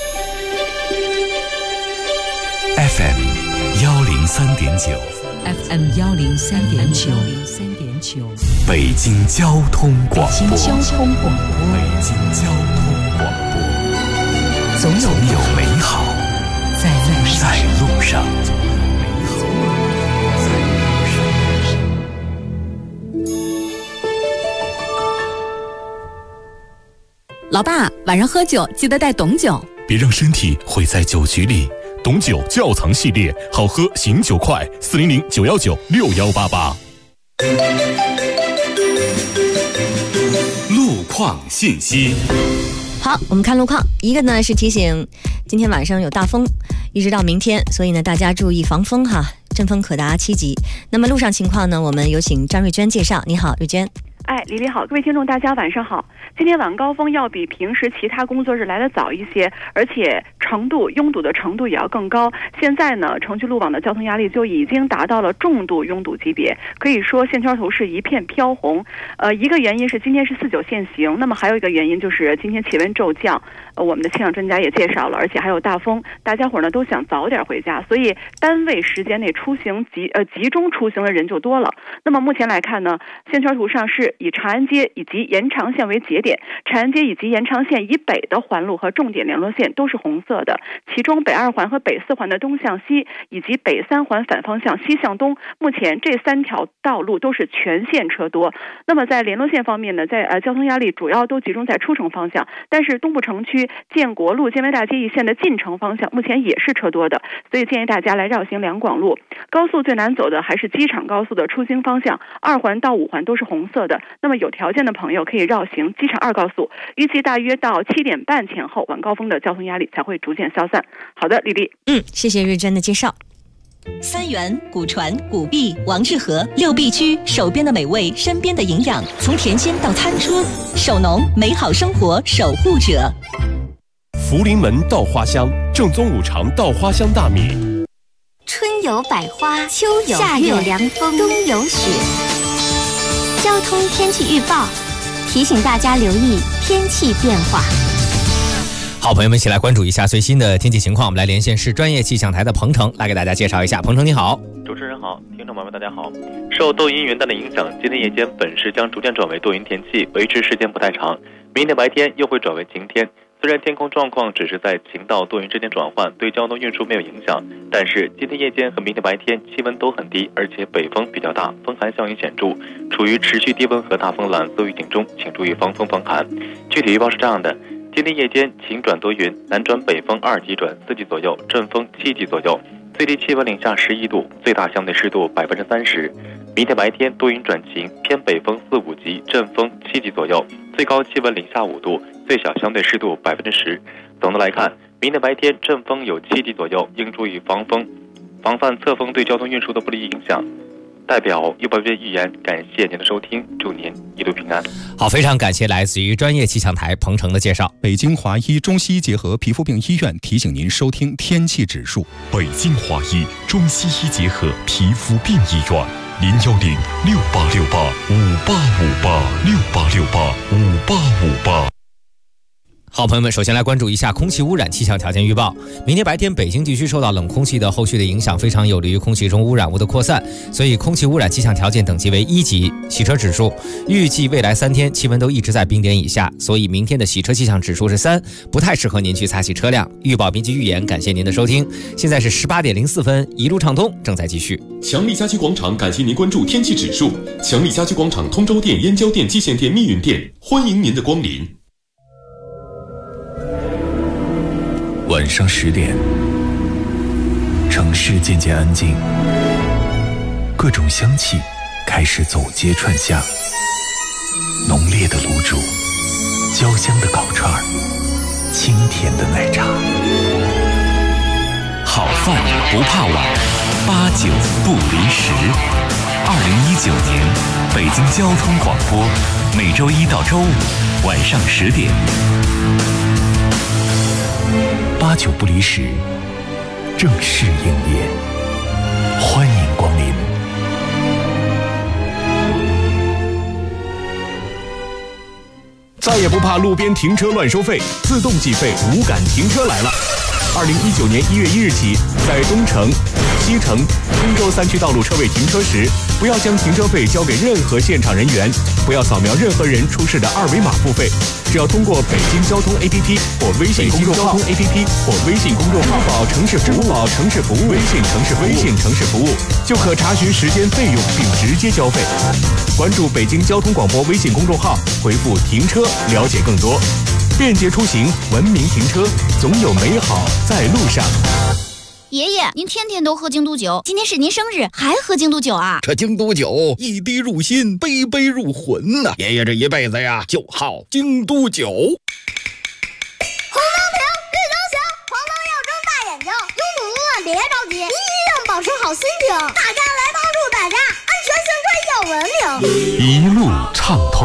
FM 103.9 FM 103.9 北京交通广播。 北京交通广播。 北京交通广播。 总有美好在路上。 老爸，晚上喝酒记得带董酒， 别让身体毁在酒局里。董酒窖藏系列，好喝醒酒快，400-919-6188。 路况信息。 好，我们看路况。一个呢是提醒，今天晚上有大风，一直到明天，所以呢大家注意防风哈，阵风可达7级。那么路上情况呢，我们有请张瑞娟介绍。你好，瑞娟。 李丽好，各位听众大家晚上好。今天晚高峰要比平时其他工作日来得早一些，而且拥堵的程度也要更高。现在呢，城区路网的交通压力就已经达到了重度拥堵级别，可以说线圈图是一片飘红。一个原因是今天是49限行，那么还有一个原因就是今天气温骤降。我们的气象专家也介绍了，而且还有大风，大家伙呢都想早点回家，所以单位时间内集中出行的人就多了。那么目前来看呢，线圈图上是以长安街以及延长线为节点，长安街以及延长线以北的环路和重点联络线都是红色的，其中北2环和北4环的东向西以及北3环反方向西向东，目前这3条道路都是全线车多。那么在联络线方面呢，在交通压力主要都集中在出城方向，但是东部城区建国路、建威大街一线的进城方向目前也是车多的，所以建议大家来绕行两广路。高速最难走的还是机场高速的出京方向，2环到5环都是红色的，那么有条件的朋友可以绕行机场2高速，预计大约到7点半前后，晚高峰的交通压力才会逐渐消散。好的，丽丽。 谢谢瑞娟的介绍。 三元、古传、古碧、王致和6必居，手边的美味，身边的营养，从甜心到餐桌，手农美好生活守护者。 福临门稻花香，正宗5常稻花香大米。 春有百花，秋有夏有凉风，冬有雪。交通天气预报提醒大家留意天气变化。 好，朋友们一起来关注一下最新的天气情况。我们来连线市专业气象台的彭程来给大家介绍一下。彭程你好。 主持人好，听众朋友们大家好。受窦阴云带的影响，今天夜间本市将逐渐转为多云天气，维持时间不太长。明天白天又会转为晴天。虽然天空状况只是在晴到多云之间转换，对交通运输没有影响，但是今天夜间和明天白天气温都很低，而且北风比较大，风寒效应显著，处于持续低温和大风蓝色预警中，请注意防风防寒。具体预报是这样的：今天夜间晴转多云，南转北风2级转4级左右，阵风7级左右，最低气温零下11度，最大相对湿度30%。明天白天多云转晴，偏北风4、5级，阵风7级左右，最高气温零下5度，最小相对湿度10%。总的来看，明天白天阵风有7级左右，应注意防范侧风对交通运输的不利影响。代表预报员预言，感谢您的收听，祝您一路平安。 好，非常感谢来自于专业气象台彭程的介绍。 北京华医中西医结合皮肤病医院提醒您收听天气指数。 北京华医中西医结合皮肤病医院，010-6868-5858 0898585858。 好朋友们，首先来关注一下空气污染气象条件预报。明天白天，北京地区受到冷空气的后续的影响，非常有利于空气中污染物的扩散，所以空气污染气象条件等级为1级。洗车指数预计未来3天气温都一直在冰点以下，所以明天的洗车气象指数是3，不太适合您去擦洗车辆。预报编辑预言，感谢您的收听。现在是18点04分，一路畅通正在继续。 强力家居广场感谢您关注天气指数。强力家居广场通州店、燕郊店、蓟县店、密云店，欢迎您的光临。 晚上10点，城市渐渐安静，各种香气开始走街串巷，浓烈的卤煮，焦香的烤串，清甜的奶茶。好饭不怕晚，89不离10。2019年，北京交通广播，每周1到周5晚上10点。89不离10，正式营业，欢迎光临。 再也不怕路边停车乱收费，自动计费无感停车来了。2019年1月1日起，在东城、西城、通州3区道路车位停车时，不要将停车费交给任何现场人员，不要扫描任何人出示的2维码付费，只要通过北京交通 APP 或微信公众号、支付宝城市服务、微信城市服务，就可查询时间费用并直接交费。关注北京交通广播微信公众号，回复“停车”了解更多。便捷出行，文明停车，总有美好在路上。 爷爷，您天天都喝京都酒，今天是您生日，还喝京都酒啊？ 这京都酒一滴入心，杯杯入魂呐！爷爷这一辈子呀，就好京都酒。红灯停，绿灯行，黄灯要睁大眼睛，拥堵路段别着急，一定保持好心情。大家来帮助大家，安全行车要文明。 一路畅通。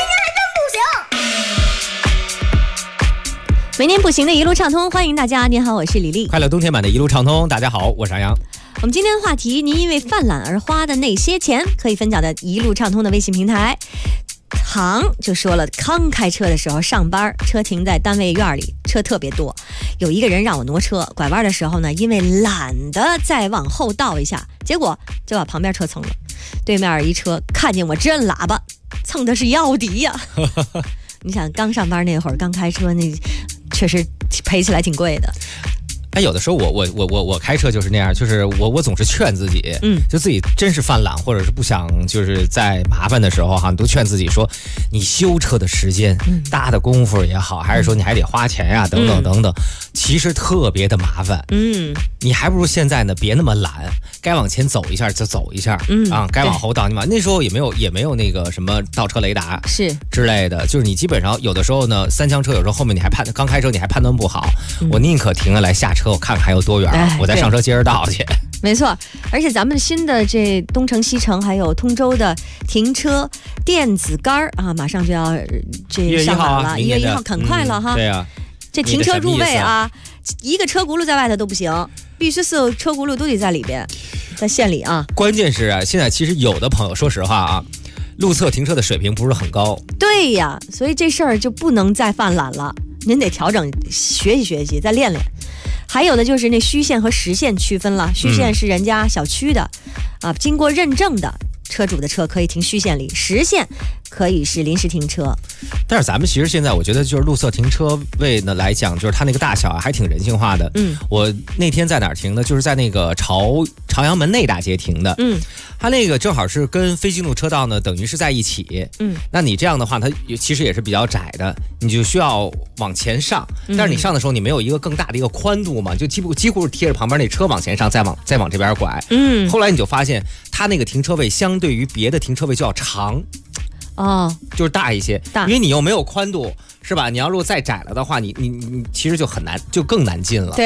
每年不行的一路畅通，欢迎大家。您好，我是李丽。 快乐冬天版的一路畅通，大家好，我是杨洋。 我们今天的话题，您因为犯懒而花的那些钱，可以分享的一路畅通的微信平台。唐就说了，刚开车的时候上班，车停在单位院里，车特别多，有一个人让我挪车，拐弯的时候呢，因为懒得再往后倒一下，结果就把旁边车蹭了。对面一车看见我直摁喇叭，蹭的是奥迪呀。你想刚上班那会儿，刚开车那确实赔起来挺贵的。 哎，有的时候我开车就是那样，就是我总是劝自己，就自己真是犯懒或者是不想就是在麻烦的时候哈，都劝自己说，你修车的时间、搭的功夫也好，还是说你还得花钱呀、等等等等，其实特别的麻烦。你还不如现在呢，别那么懒，该往前走一下就走一下，该往后倒你嘛。那时候也没有那个什么倒车雷达是之类的，就是你基本上有的时候呢，三厢车有时候后面你还刚开车你还判断不好，我宁可停下来下车，我看看还有多远，我再上车接着倒去。 没错，而且咱们新的这东城、西城还有通州的停车电子杆啊，马上就要这上马了，1月1号很快了哈。 对啊， 这停车入位啊，一个车轱辘在外头都不行，必须所有车轱辘都得在里边，在县里啊。 关键是啊，现在其实有的朋友说实话啊，路侧停车的水平不是很高。 对呀，所以这事儿就不能再犯懒了，您得调整，学习学习，再练练。还有的就是那虚线和实线区分了，虚线是人家小区的，经过认证的车主的车可以停虚线里，实线可以是临时停车。 但是咱们其实现在我觉得就是路侧停车位呢来讲，就是它那个大小还挺人性化的。我那天在哪儿停的？就是在那个朝阳门内大街停的。它那个正好是跟非机动车道呢等于是在一起。那你这样的话，它其实也是比较窄的，你就需要往前上。但是你上的时候，你没有一个更大的一个宽度嘛，就几乎是贴着旁边那车往前上，再往这边拐。后来你就发现，它那个停车位相对于别的停车位就要长。就是大一些，因为你又没有宽度，是吧？你要如果再窄了的话，你其实就很难，就更难进了。 对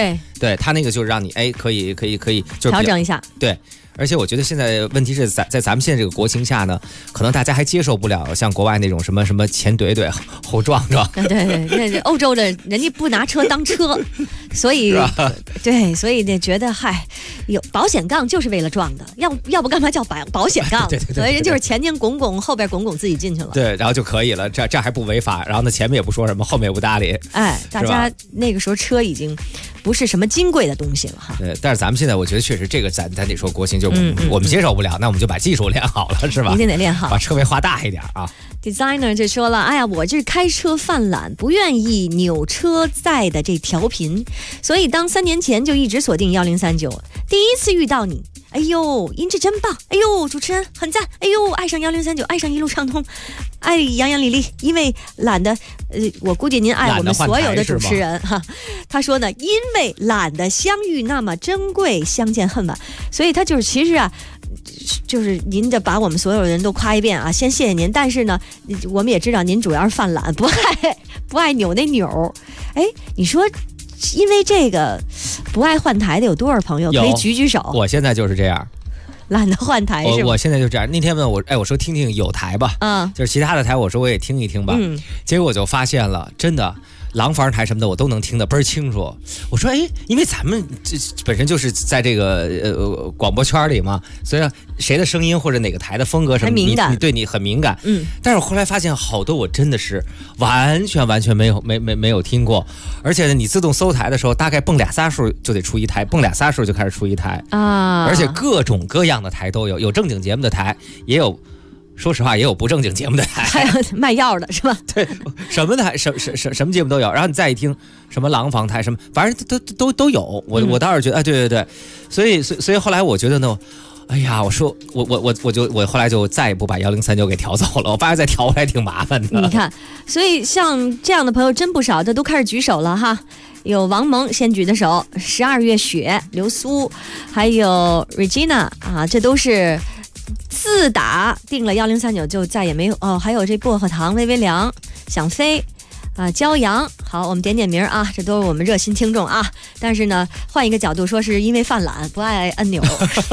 对他那个就是让你可以就是调整一下。 对。而且我觉得现在问题是在咱们现在这个国情下呢，可能大家还接受不了像国外那种什么前怼怼后撞撞。 对，那欧洲的人家不拿车当车，所以对，所以觉得有保险杠就是为了撞的，要不干嘛叫保险杠？对，所以人就是前面拱拱，后边拱拱自己进去了。对， 然后就可以了，这还不违法，然后呢前面也不说什么，后面也不搭理。 大家那个时候车已经不是什么金贵的东西了哈。 对，但是咱们现在我觉得确实这个咱得说国情。就我们接受不了，那我们就把技术练好了，是吧？ 一定得练好， 把车位画大一点啊。 Designer 就说了，哎呀，我这开车犯懒，不愿意扭车载的这调频，所以当3年前就一直锁定1039。第一次遇到你，哎呦，音质真棒，哎呦，主持人很赞，哎呦，爱上1039，爱上一路畅通，爱杨洋李丽，因为懒得，我估计您爱我们所有的主持人哈。他说呢，因为懒得相遇那么珍贵，相见恨晚，所以他就是其实啊。就是您的把我们所有人都夸一遍啊，先谢谢您。但是呢，我们也知道您主要是犯懒，不爱扭那钮。你说因为这个不爱换台的有多少朋友可以举举手？ 我现在就是这样， 懒得换台是吧？ 我现在就这样。那天问我，我说听听有台吧，就是其他的台，我说我也听一听吧。结果我就发现了，真的。廊坊台什么的我都能听得倍儿清楚。我说因为咱们这本身就是在这个广播圈里嘛，所以谁的声音或者哪个台的风格什么，你对你很敏感。但是我后来发现好多我真的是完全没有听过，而且呢，你自动搜台的时候，大概蹦俩仨数就得出一台，蹦俩仨数就开始出一台啊，而且各种各样的台都有，有正经节目的台，也有。说实话，也有不正经节目的台， 还有卖药的是吧？ 对，什么台什么节目都有。然后你再一听什么廊坊台什么，反正都有。我倒是觉得，对，所以后来我觉得呢，哎呀，我说我后来就再也不把1039给调走了。我发现再调回来挺麻烦的。 你看，所以像这样的朋友真不少，这都开始举手了哈。有王蒙先举的手，12月雪、刘苏，还有 Regina 啊，这都是。自打定了1039就再也没有还有这薄荷糖、微微凉、想飞骄阳。好，我们点名啊，这都是我们热心听众啊。但是呢，换一个角度说，是因为犯懒不爱按钮。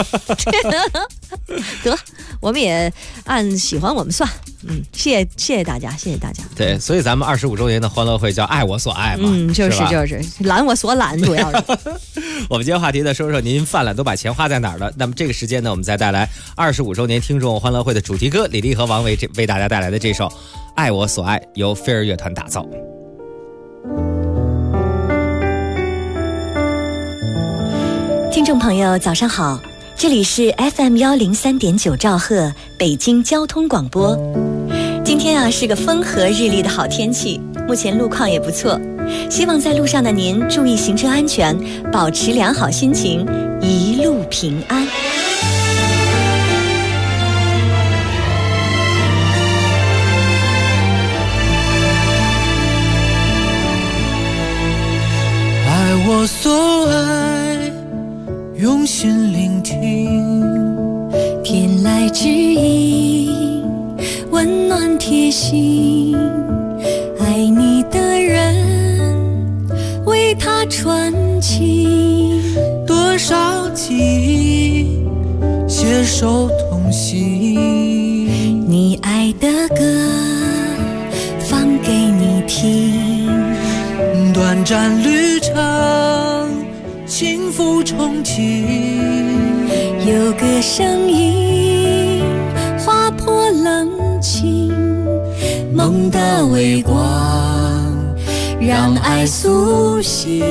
得，我们也按喜欢我们算。谢谢大家，谢谢大家。 对，所以咱们25周年的欢乐会叫爱我所爱嘛。 就是懒我所懒，主要是。 我们今天话题呢，说说您犯懒都把钱花在哪儿了。那么这个时间呢，我们再带来25周年听众欢乐会的主题歌，李丽和王维为大家带来的这首《爱我所爱》，由飞儿乐团打造。 听众朋友，早上好，这里是 FM103.9兆赫北京交通广播。今天啊是个风和日丽的好天气，目前路况也不错，希望在路上的您注意行车安全，保持良好心情，一路平安。 爱我所爱，用心聆听， 天籁之音，温暖贴心。爱你的人，为他传情。 多少记忆，携手同行。 你爱的歌，放给你听。 短暂旅程，幸福憧憬。 有个声音划破冷清，梦的微光让爱苏醒。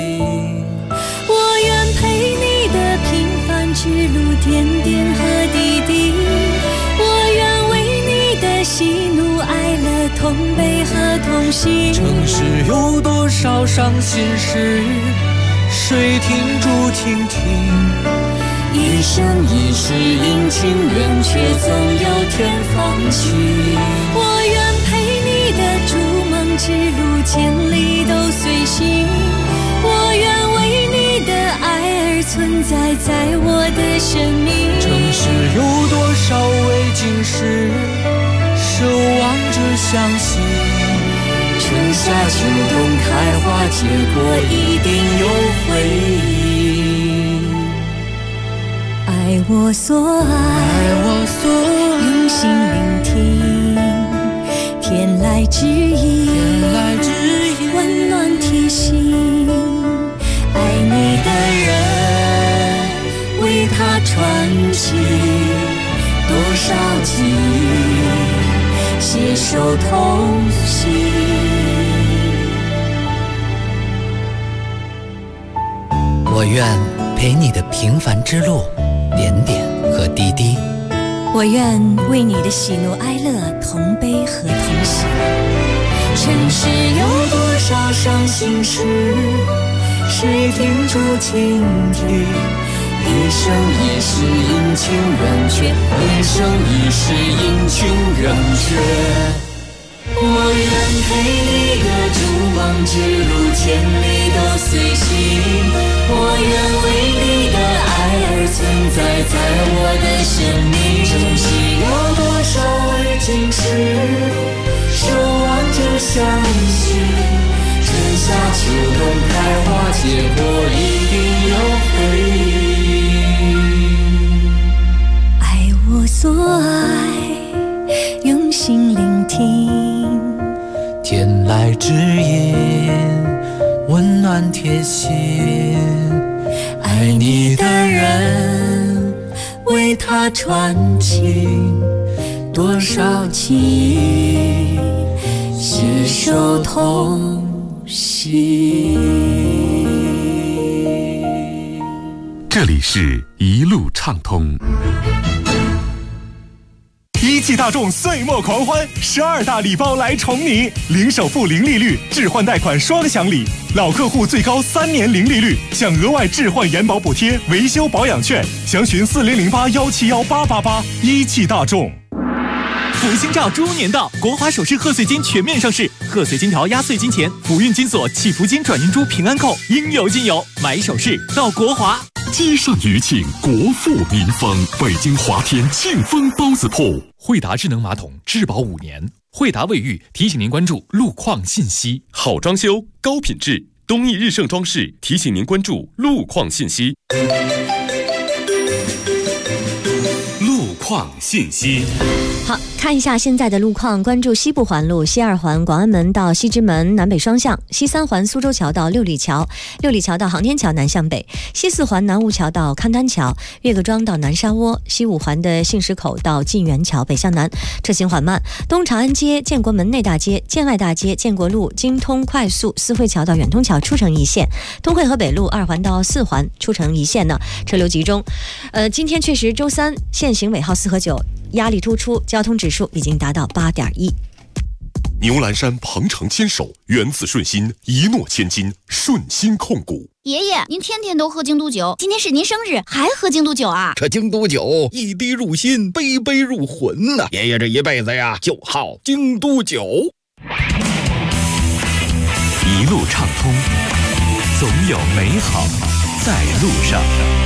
我愿陪你的平凡之路，点点和滴滴。我愿为你的喜怒哀乐同悲和同行。 城市有多少伤心事，谁听住听听。 一生一世阴晴圆缺，总有天放晴。我愿陪你的逐梦之路，千里都随行。我愿为你的爱而存在，在我的生命。 城市有多少未经事，守望着相信。 春夏秋冬开花结果一定有回应。 爱我所爱，用心聆听，天籁之音，温暖贴心。爱你的人，为他传奇多少记忆，携手同行。 我愿陪你的平凡之路，点点和滴滴。 我愿为你的喜怒哀乐同悲和同喜。尘世有多少伤心事，谁停住倾听？一生一世阴晴圆缺，一生一世阴晴圆缺。我愿陪你的逐梦之路，千里都随行。我愿为你的爱而存在，在我的生命。珍惜有多少未经事，守望着相信。春夏秋冬开花结果，一定有回应。爱我所爱，用心聆听， 天籁之音，温暖贴心。爱你的人，为他传情多少记忆，携手同行。 这里是一路畅通。 一汽大众岁末狂欢，12大礼包来宠你，零首付、零利率，置换贷款双享礼，老客户最高3年零利率，享额外置换延保补贴、维修保养券，详询4008171888。一汽大众。福星照猪年到，国华首饰贺岁金全面上市，贺岁金条、压岁金钱、福运金锁、祈福金、转运珠、平安扣，应有尽有。买首饰到国华。 积善余庆，国富民丰。北京华天庆丰包子铺， 惠达智能马桶质保5年。惠达卫浴提醒您关注路况信息。 好装修，高品质，东义日盛装饰提醒您关注路况信息。路况信息。 好，看一下现在的路况，关注西部环路西2环广安门到西直门南北双向，西3环苏州桥到六里桥，六里桥到航天桥南向北，西4环南吴桥到勘丹桥，岳各庄到南沙窝，西5环的信石口到晋源桥北向南，车行缓慢。东长安街、建国门内大街、建外大街、建国路、京通快速四惠桥到远通桥出城一线，通惠河北路2环到4环出城一线呢，车流集中。今天确实周三限行尾号4和9，压力突出，交通指数已经达到8.1。 牛栏山鹏程牵手，缘字顺心，一诺千金，顺心控股。 爷爷，您天天都喝京都酒，今天是您生日，还喝京都酒啊？ 这京都酒一滴入心，杯杯入魂呐！爷爷这一辈子呀，就好京都酒。 一路畅通，总有美好在路上。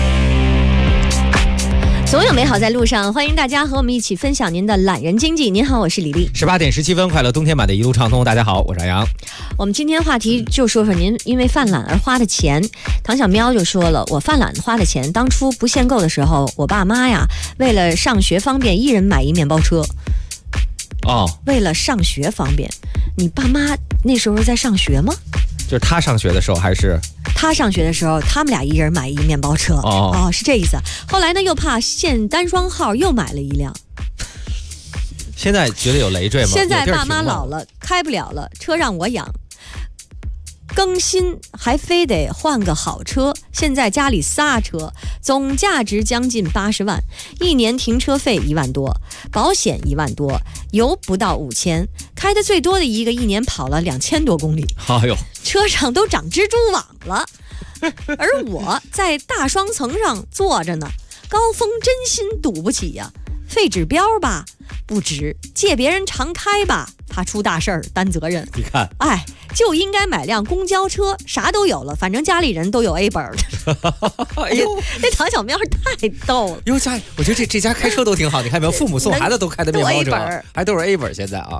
总有美好在路上，欢迎大家和我们一起分享您的懒人经济。您好，我是李丽。 18点17分，快乐冬天版的一路畅通。大家好，我是杨。 我们今天话题就说说您因为犯懒而花的钱。唐小喵就说了，我犯懒花的钱，当初不限购的时候，我爸妈呀，为了上学方便，一人买一面包车。 哦， 为了上学方便，你爸妈那时候在上学吗？ 就是他上学的时候还是他上学的时候，他们俩一人买一面包车。哦，是这意思。后来呢，又怕限单双号，又买了一辆。 现在觉得有累赘吗？ 现在爸妈老了，开不了了，车让我养。更新还非得换个好车，现在家里仨车，总价值将近80万，一年停车费1万多，保险1万多，油不到5000，开的最多的一个一年跑了2000多公里。 哎呦， 车上都长蜘蛛网了，而我在大双层上坐着呢，高峰真心堵不起呀。废指标吧不值，借别人常开吧怕出大事儿担责任。 你看， 哎，就应该买辆公交车，啥都有了，反正家里人都有 A 本哎呦， 那唐小喵太逗了。 哟，我觉得这家开车都挺好，你看没有？父母送孩子都开的面包车，还都是 A 本现在啊。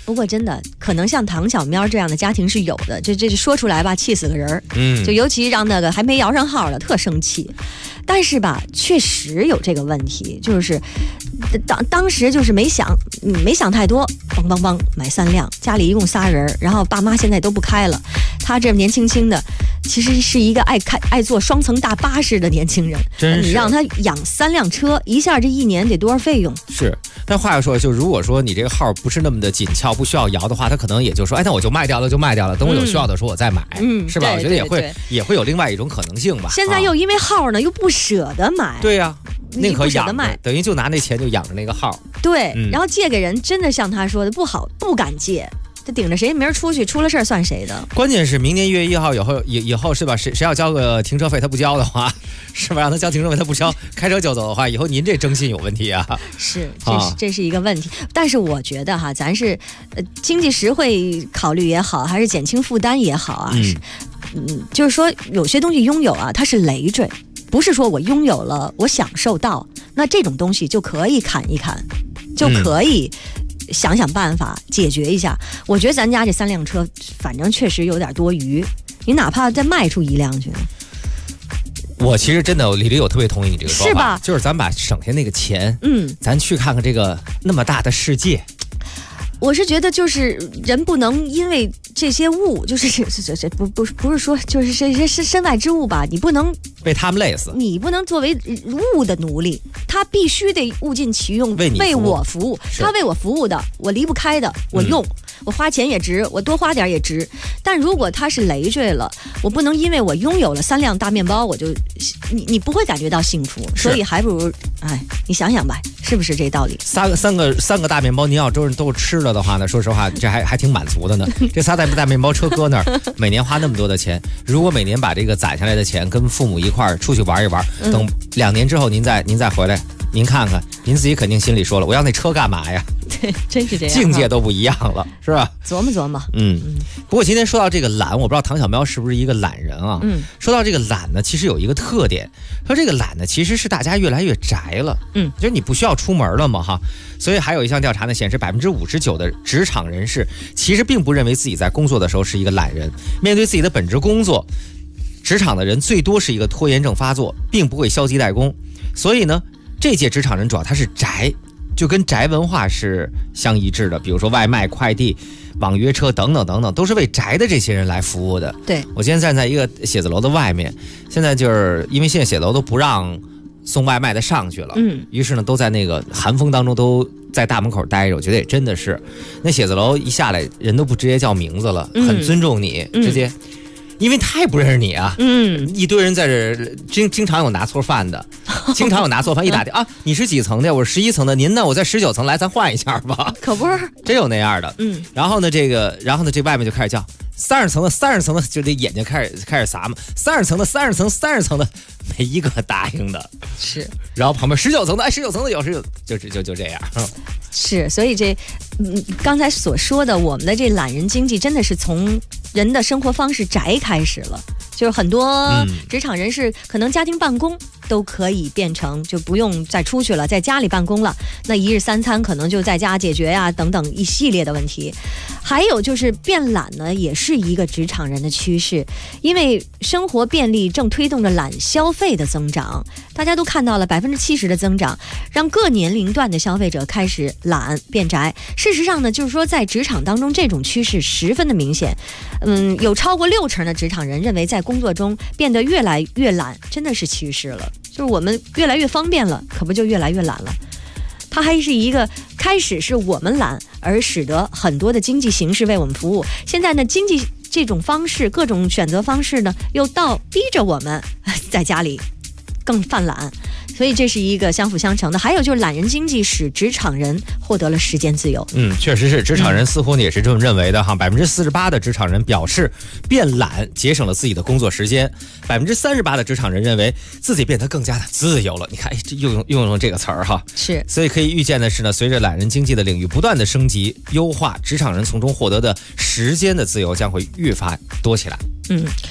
不过真的可能像唐小喵这样的家庭是有的，这说出来吧，气死个人。就尤其让那个还没摇上号了，特生气。但是吧，确实有这个问题，就是当时就是没想太多，梆梆梆买3辆，家里一共仨人，然后爸妈现在都不开了，他这年轻轻的，其实是一个爱坐双层大巴士的年轻人。 真是， 你让他养3辆车，一下这1年得多少费用？ 是，但话又说，就如果说你这个号不是那么的紧俏，不需要摇的话，他可能也就说，哎，那我就卖掉了，等我有需要的时候我再买，是吧？我觉得也会有另外一种可能性吧。 现在又因为号呢，又不舍得买。 对呀，宁可养卖， 等于就拿那钱就养着那个号。 对，然后借给人，真的像他说的不好，不敢借。这顶着谁名出去，出了事儿算谁的？ 关键是明年1月1号以后是吧？谁要交个停车费，他不交的话，是吧？让他交停车费，他不交，开车就走的话，以后您这征信有问题啊！ 这是一个问题。但是我觉得哈，咱是经济实惠考虑也好，还是减轻负担也好啊，就是说有些东西拥有啊，它是累赘，不是说我拥有了我享受到，那这种东西就可以砍一砍，就可以。想想办法解决一下。我觉得咱家这3辆车反正确实有点多余，你哪怕再卖出1辆去。 我其实真的李丽，我特别同意你这个说法， 是吧？ 就是咱把省下那个钱，咱去看看这个那么大的世界。 我是觉得，就是人不能因为这些物，就是不是说就是这是身外之物吧，你不能被他们累死， 你不能作为物的奴隶，他必须得物尽其用，为我服务。他为我服务的，我离不开的，我用，我花钱也值，我多花点也值。但如果他是累赘了，我不能因为我拥有了3辆大面包，我就你不会感觉到幸福，所以还不如你想想吧，是不是这道理？ 三个大面包，您要都吃了的话呢，说实话，这还挺满足的呢。这3大面包车搁那儿，每年花那么多的钱，如果每年把这个攒下来的钱跟父母一块儿出去玩一玩，等2年之后您再回来，您看看，您自己肯定心里说了，我要那车干嘛呀？ 对，真是这样， 境界都不一样了，是吧？ 琢磨琢磨。 不过今天说到这个懒，我不知道唐小喵是不是一个懒人啊？说到这个懒呢，其实有一个特点，说这个懒呢，其实是大家越来越宅了。就是你不需要出门了嘛，哈。所以还有一项调查呢，显示59%的职场人士其实并不认为自己在工作的时候是一个懒人，面对自己的本职工作，职场的人最多是一个拖延症发作，并不会消极怠工。所以呢，这届职场人主要他是宅。就跟宅文化是相一致的，比如说外卖、快递、网约车等等等等，都是为宅的这些人来服务的。 对， 我今天站在一个写字楼的外面，现在就是因为现在写字楼都不让送外卖的上去了，于是呢都在那个寒风当中都在大门口待着。我觉得也真的是，那写字楼一下来人都不直接叫名字了，很尊重你，直接。因为他也不认识你啊，一堆人在这经常有拿错饭的，经常有拿错饭，一打电话你是几层的？我是11层的，您呢？我在19层，来咱换一下吧。 可不是， 真有那样的。然后呢，这外面就开始叫30层的，就这眼睛开始撒嘛，30层的，没一个答应的。 是， 然后旁边19层的，19层的有就这样。 是，所以刚才所说的我们的这懒人经济，真的是从人的生活方式宅开始了。就是很多职场人士可能家庭办公都可以变成就不用再出去了，在家里办公了，那1日3餐可能就在家解决呀，等等一系列的问题。还有就是变懒呢，也是一个职场人的趋势，因为生活便利正推动着懒消费的增长，大家都看到了70%的增长，让各年龄段的消费者开始懒变宅。事实上呢，就是说在职场当中这种趋势十分的明显。有超过60%的职场人认为在工作中变得越来越懒，真的是趋势了。就是我们越来越方便了，可不就越来越懒了。它还是一个开始是我们懒，而使得很多的经济形势为我们服务。现在呢，经济这种方式，各种选择方式呢，又逼着我们在家里更犯懒。所以这是一个相辅相成的。还有就是懒人经济使职场人获得了时间自由。 确实是，职场人似乎也是这么认为的哈。48%的职场人表示变懒节省了自己的工作时间，38%的职场人认为自己变得更加的自由了。你看，这又用这个词儿哈。 是， 所以可以预见的是呢，随着懒人经济的领域不断的升级优化，职场人从中获得的时间的自由将会愈发多起来。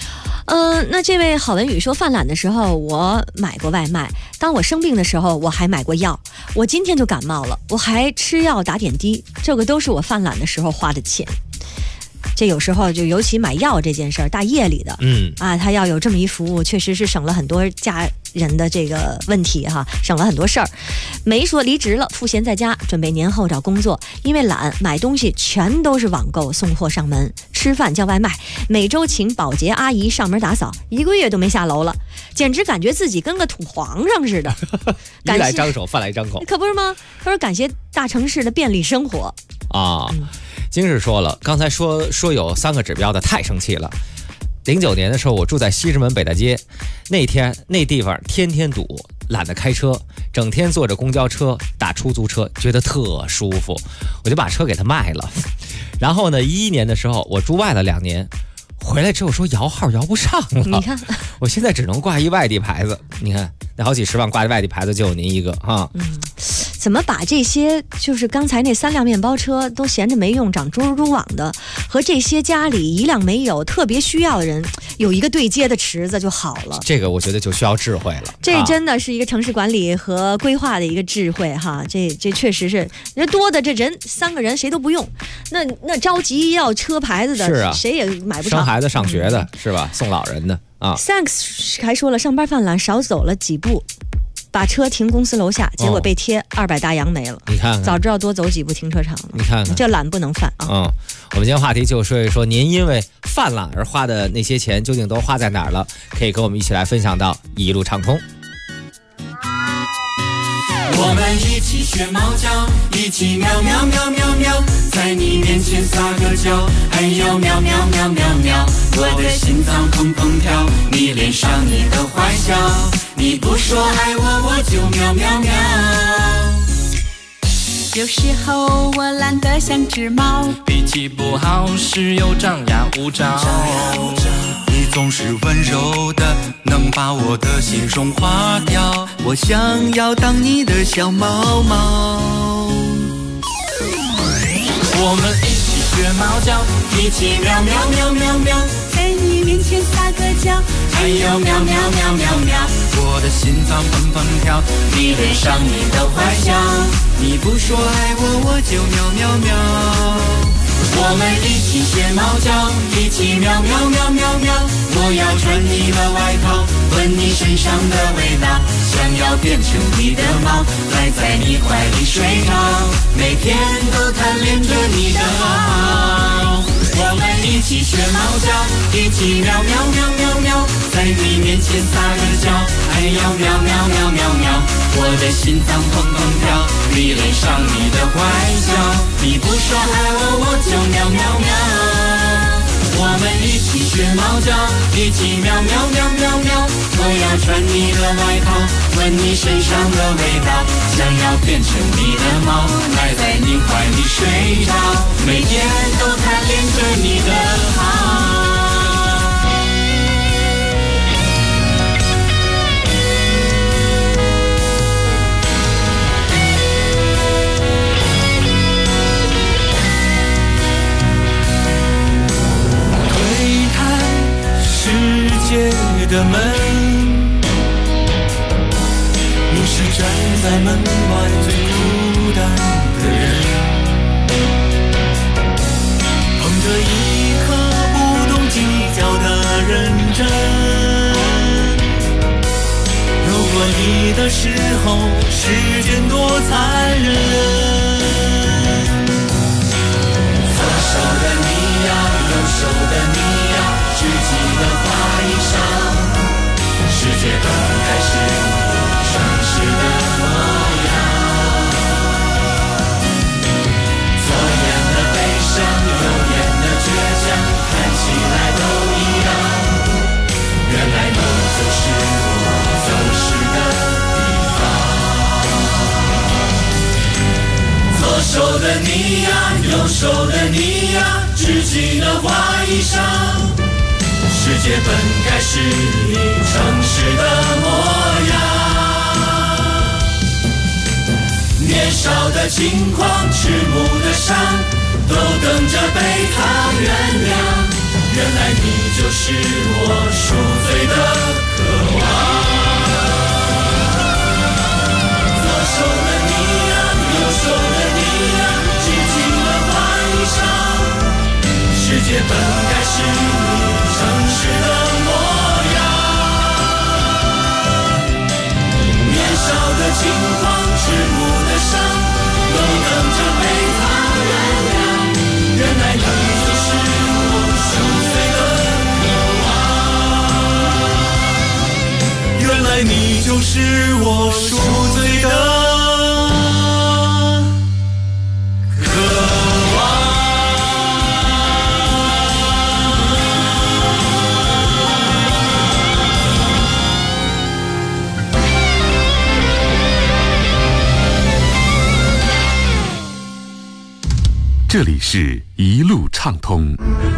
那这位郝文宇说，犯懒的时候我买过外卖，当我生病的时候我还买过药，我今天就感冒了，我还吃药打点滴，这个都是我犯懒的时候花的钱。这有时候就尤其买药这件事儿，大夜里的，他要有这么一服务，确实是省了很多家人的这个问题哈，省了很多事儿。梅说离职了，赋闲在家，准备年后找工作，因为懒，买东西全都是网购送货上门，吃饭叫外卖，每周请保洁阿姨上门打扫，1个月都没下楼了，简直感觉自己跟个土皇上似的。 衣来张手，饭来张口， 可不是吗？他说感谢大城市的便利生活啊。金士说了，刚才说有3个指标的，太生气了。09年的时候，我住在西直门北大街，那天那地方天天堵，懒得开车，整天坐着公交车打出租车，觉得特舒服，我就把车给他卖了。然后呢，11年的时候我住外了2年，回来之后说摇号摇不上了， 你看我现在只能挂一外地牌子，你看那好几10万挂外地牌子就有您一个啊。 怎么把这些就是刚才那3辆面包车都闲着没用长猪蛛网的，和这些家里1辆没有特别需要的人有一个对接的池子就好了？这个我觉得就需要智慧了， 这真的是一个城市管理和规划的一个智慧哈。这确实是人多的，这人3个人谁都不用，那着急要车牌子的， 是啊， 谁也买不上。 生孩子上学的，是吧？送老人的啊。 Thanks 还说了，上班犯懒少走了几步，把车停公司楼下，结果被贴200大洋没了。 你看看， 早知道多走几步停车场了。 你看看， 这懒不能犯啊。 我们今天话题就说一说，您因为犯懒而花的那些钱究竟都花在哪儿了？可以跟我们一起来分享到一路畅通。 我们一起学猫叫，一起喵喵喵喵喵，在你面前撒个娇，哎呦喵喵喵喵喵，我的心脏砰砰跳，你脸上你的坏笑，你不说爱我，我就喵喵喵。 有时候我懒得像只猫， 脾气不好时又张牙舞爪， 你总是温柔的，能把我的心融化掉，我想要当你的小猫猫。 我们一起学猫叫，一起喵喵喵喵喵， 在你面前撒个娇， 哎呦喵喵喵喵喵， 我的心脏砰砰跳， 你脸上你的坏笑， 你不说爱我，我就喵喵喵。 我们一起学猫叫，一起喵喵喵喵喵，我要穿你的外套，闻你身上的味道，想要变成你的猫，赖在你怀里睡着，每天都贪恋着你的好。我们一起学猫叫，一起喵喵喵喵喵，在你面前撒个娇，哎呦喵喵喵喵喵，我的心脏砰砰跳，你脸上你的坏笑，你不说爱我，我就喵喵喵。我们一起学猫叫，一起喵喵喵喵喵，我要穿你的外套，闻你身上的味道，想要变成你的猫，赖在你怀里睡着，每天都贪恋着你的好。 的门，你是站在门外最孤单的人，捧着一颗不懂计较的认真，如果你的时候时间多残忍，左手的你呀，右手的你呀，知己的花衣裳，世界本该是你诚实的模样，左眼的悲伤，右眼的倔强，看起来都一样，原来你就是我走失的地方。左手的你呀，右手的你呀，知己的花衣裳，世界本该是你诚实的模样，年少的轻狂，迟暮的伤，都等着被他原谅， 原来你就是我赎罪的渴望。左手的你啊，右手的你啊，织进了花衣裳。世界本该是你诚实的模样。年少的轻狂，赤木的伤，都等着被他原谅。原来你就是我赎罪的渴望。原来你就是我赎罪的渴望。 这里是一路畅通。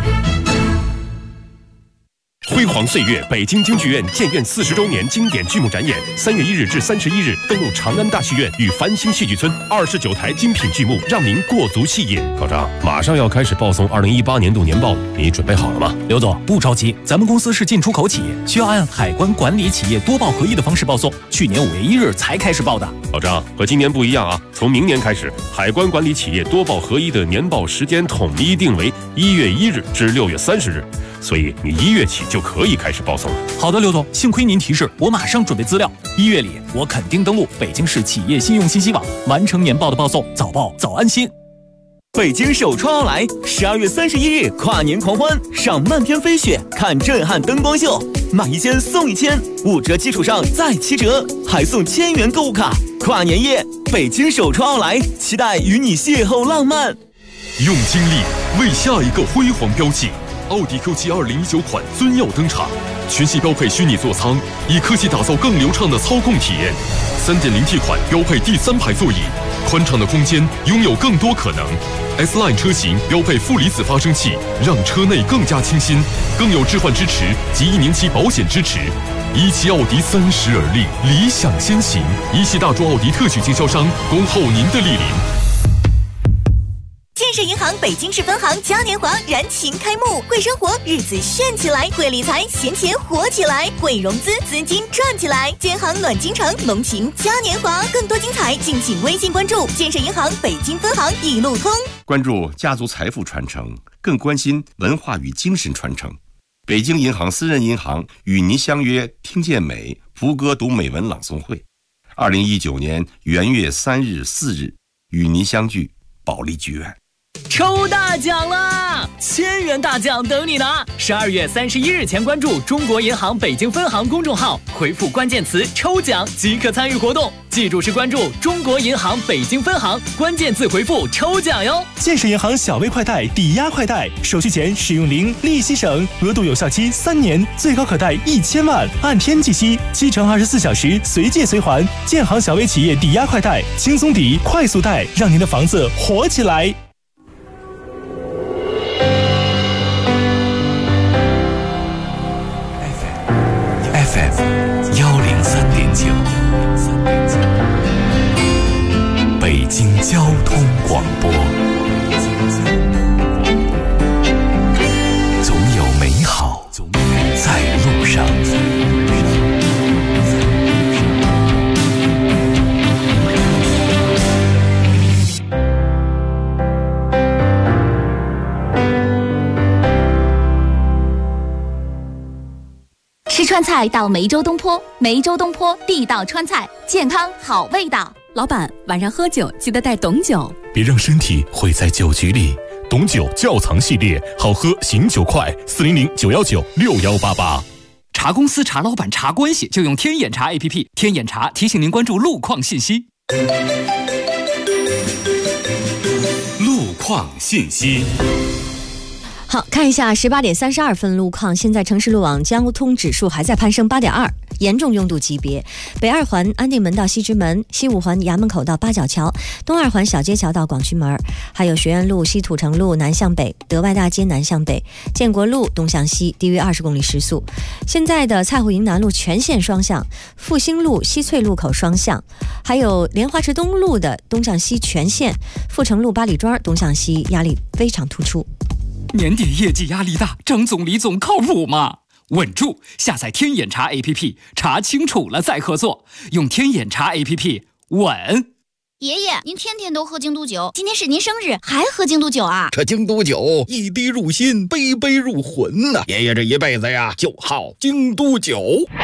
辉煌岁月北京京剧院建院40周年经典剧目展演，3月1日至31日登陆长安大戏院与繁星戏剧村，29台精品剧目，让您过足戏瘾。考长，马上要开始报送2018年度年报，你准备好了吗？ 刘总，不着急，咱们公司是进出口企业，需要按海关管理企业多报合一的方式报送，去年5月1日才开始报的。 考长，和今年不一样啊，从明年开始，海关管理企业多报合一的年报时间统一定为1月1日至6月30日。所以你1月起就可以开始报送了。 好的，刘总，幸亏您提示，我马上准备资料。1月里，我肯定登录北京市企业信用信息网，完成年报的报送，早报早安心。 北京首创奥莱，12月31日跨年狂欢，赏漫天飞雪，看震撼灯光秀，买1000送1000，5折基础上再7折，还送1000元购物卡。跨年夜，北京首创奥莱，期待与你邂逅浪漫。 用精力为下一个辉煌标记。奥迪 Q7 2019款尊耀登场，全系标配虚拟座舱，以科技打造更流畅的操控体验。3.0T 款标配第3排座椅，宽敞的空间拥有更多可能。S-Line 车型标配负离子发生器，让车内更加清新，更有置换支持及1年期保险支持。17奥迪30而立，理想先行。17大众奥迪特许经销商，恭候您的莅临。 建设银行北京市分行嘉年华燃情开幕，会生活日子炫起来，会理财闲钱活起来，会融资资金赚起来。建行暖京城，浓情嘉年华，更多精彩敬请微信关注建设银行北京分行一路通。 关注家族财富传承，更关心文化与精神传承。北京银行私人银行与您相约听见美福歌读美文朗诵会，2019年元月3日、4日与您相聚保利剧院。 抽大奖啦！1000元大奖等你拿！12月31日前关注中国银行北京分行公众号，回复关键词“抽奖”即可参与活动。记住是关注中国银行北京分行，关键字回复“抽奖”哟。 建设银行小微快贷、抵押快贷，手续前使用零，利息省，额度有效期3年，最高可贷1000万，按天计息，7乘24小时随借随还。建行小微企业抵押快贷，轻松抵，快速贷，让您的房子活起来。 FM103.9，北京交通广播，总有美好在路上。 吃川菜到梅州东坡，梅州东坡地道川菜，健康好味道。 老板，晚上喝酒记得带董酒， 别让身体毁在酒局里。董酒窖藏系列，好喝醒酒快，400-919-6188。 查公司、查老板、查关系，就用天眼查 APP。天眼查提醒您关注路况信息。 路况信息。 好，看一下18点32分路况。现在城市路网交通指数还在攀升8.2，严重拥堵级别。北2环安定门到西直门，西5环衙门口到八角桥，东2环小街桥到广渠门，还有学院路、西土城路南向北，德外大街南向北，建国路东向西低于20公里时速。现在的蔡户营南路全线双向，复兴路西翠路口双向，还有莲花池东路的东向西全线，阜成路八里庄东向西压力非常突出。 年底业绩压力大，张总李总靠谱吗？稳住！下载天眼查 APP， 查清楚了再合作。用天眼查 APP， 稳。 爷爷，您天天都喝京都酒，今天是您生日，还喝京都酒啊？ 这京都酒一滴入心，杯杯入魂呐！爷爷这一辈子呀，就好京都酒。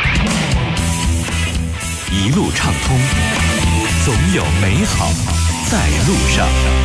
一路畅通，总有美好在路上。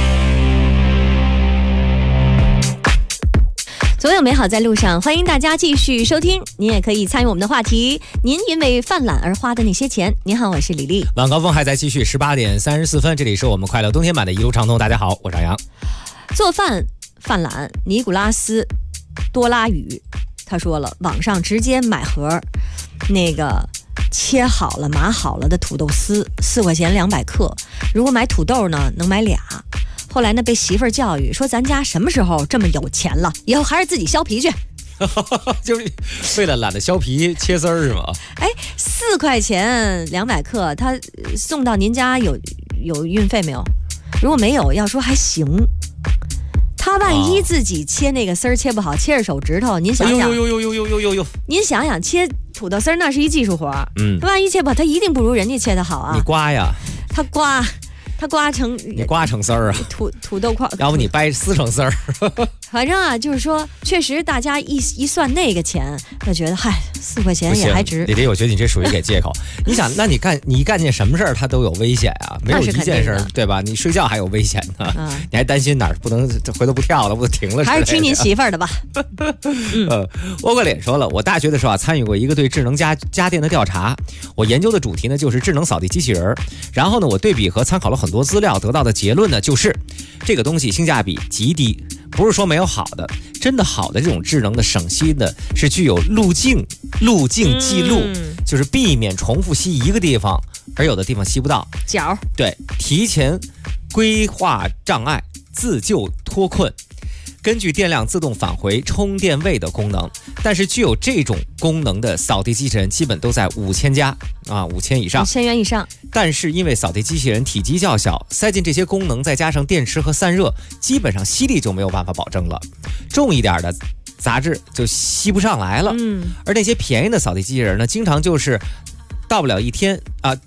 总有美好在路上，欢迎大家继续收听。您也可以参与我们的话题，您因为犯懒而花的那些钱。您好，我是李丽。 晚高峰还在继续，18点34分，这里是我们快乐冬天版的一路畅通。大家好，我是杨。 做饭犯懒，尼古拉斯多拉语他说了，网上直接买盒那个切好了码好了的土豆丝，4块钱200克，如果买土豆呢能买俩。后来呢，被媳妇儿教育说，咱家什么时候这么有钱了？以后还是自己削皮去。 就是为了懒得削皮切丝儿是吗？ 哎，4块钱200克，他送到您家有运费没有？如果没有，要说还行。他万一自己切那个丝儿切不好，切着手指头，您想想，您想想切土豆丝儿那是一技术活，他万一切不好，他一定不如人家切的好啊。 你刮呀， 他刮成你刮成丝儿啊， 土豆块， 要不你掰撕成丝儿。 反正啊，就是说，确实大家一算那个钱，就觉得嗨，4块钱也还值。 李丽，我觉得你这属于给借口。你想，那你干件什么事儿，它都有危险啊，没有一件事儿，对吧？你睡觉还有危险呢，你还担心哪儿不能回头不跳了，不停了？ 还是听您媳妇儿的吧。 窝瓜脸说了，我大学的时候啊，参与过一个对智能家电的调查，我研究的主题呢就是智能扫地机器人。然后呢，我对比和参考了很多资料，得到的结论呢就是这个东西性价比极低。不是说没有好的，真的好的这种智能的省心的是具有路径记录，就是避免重复吸一个地方，而有的地方吸不到角， 对，提前规划障碍，自救脱困，根据电量自动返回充电位的功能。但是具有这种功能的扫地机器人基本都在5000家啊，5000以上 ，5000元以上。 但是因为扫地机器人体积较小，塞进这些功能，再加上电池和散热，基本上吸力就没有办法保证了。重一点的杂质就吸不上来了。而那些便宜的扫地机器人呢，经常就是到了一天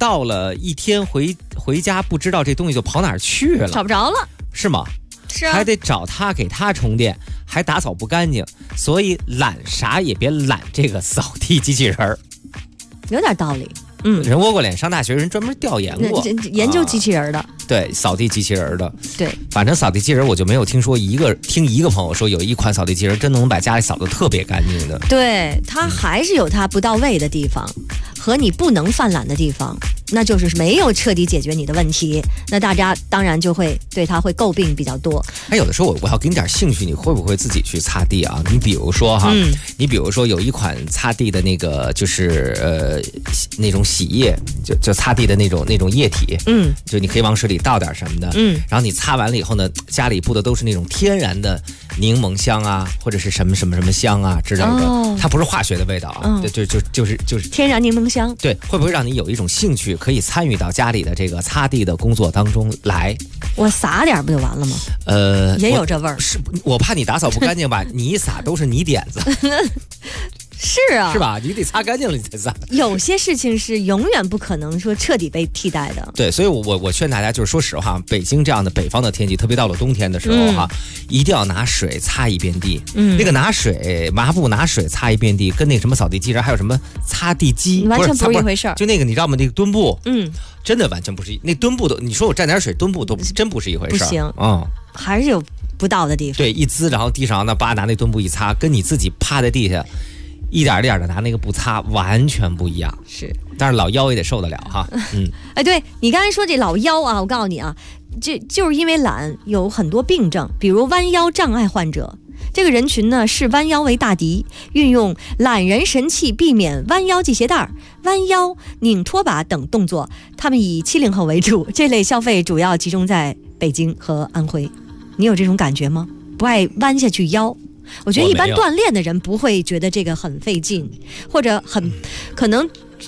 回家不知道这东西就跑哪儿去了， 找不着了， 是吗？ 是啊， 还得找他给他充电，还打扫不干净，所以懒啥也别懒这个扫地机器人， 有点道理。 人窝瓜脸上大学人专门调研过， 研究机器人的， 对，扫地机器人的， 对， 反正扫地机器人我就没有听一个朋友说有一款扫地机器人真能把家里扫得特别干净的。 对，它还是有它不到位的地方和你不能犯懒的地方，那就是没有彻底解决你的问题，那大家当然就会对它会诟病比较多。 有的时候我要给你点兴趣，你会不会自己去擦地啊？你比如说哈，你比如说有一款擦地的那个就是那种洗液，就擦地的那种液体，就你可以往水里倒点什么的，然后你擦完了以后呢，家里布的都是那种天然的柠檬香啊，或者是什么香啊之类的，它不是化学的味道啊，就是天然柠檬香。 对，会不会让你有一种兴趣，可以参与到家里的这个擦地的工作当中来？ 我撒点不就完了吗？也有这味儿。 我怕你打扫不干净吧，你一撒都是泥点子。 是啊， 是吧？你得擦干净了你才撒。 有些事情是永远不可能说彻底被替代的。 对，所以我劝大家就是说实话，北京这样的北方的天气，特别到了冬天的时候哈，一定要拿水擦一遍地。那个麻布拿水擦一遍地，跟那个什么扫地机器人还有什么擦地机完全不是一回事儿。 就那个你知道吗？那个墩布，真的完全不是。那墩布都，你说我蘸点水，墩布都真不是一回事儿。 不行，还是有不到的地方。 对，一滋，然后地上拿那墩布一擦，跟你自己趴在地下一点的拿那个布擦完全不一样。 是， 但是老腰也得受得了哈。 对，你刚才说这老腰啊，我告诉你啊，这就是因为懒有很多病症，比如弯腰障碍患者。这个人群呢视弯腰为大敌，运用懒人神器避免弯腰系鞋带、弯腰、拧拖把等动作。他们以70后为主，这类消费主要集中在北京和安徽。你有这种感觉吗？不爱弯下去腰？我觉得一般锻炼的人不会觉得这个很费劲，或者很可能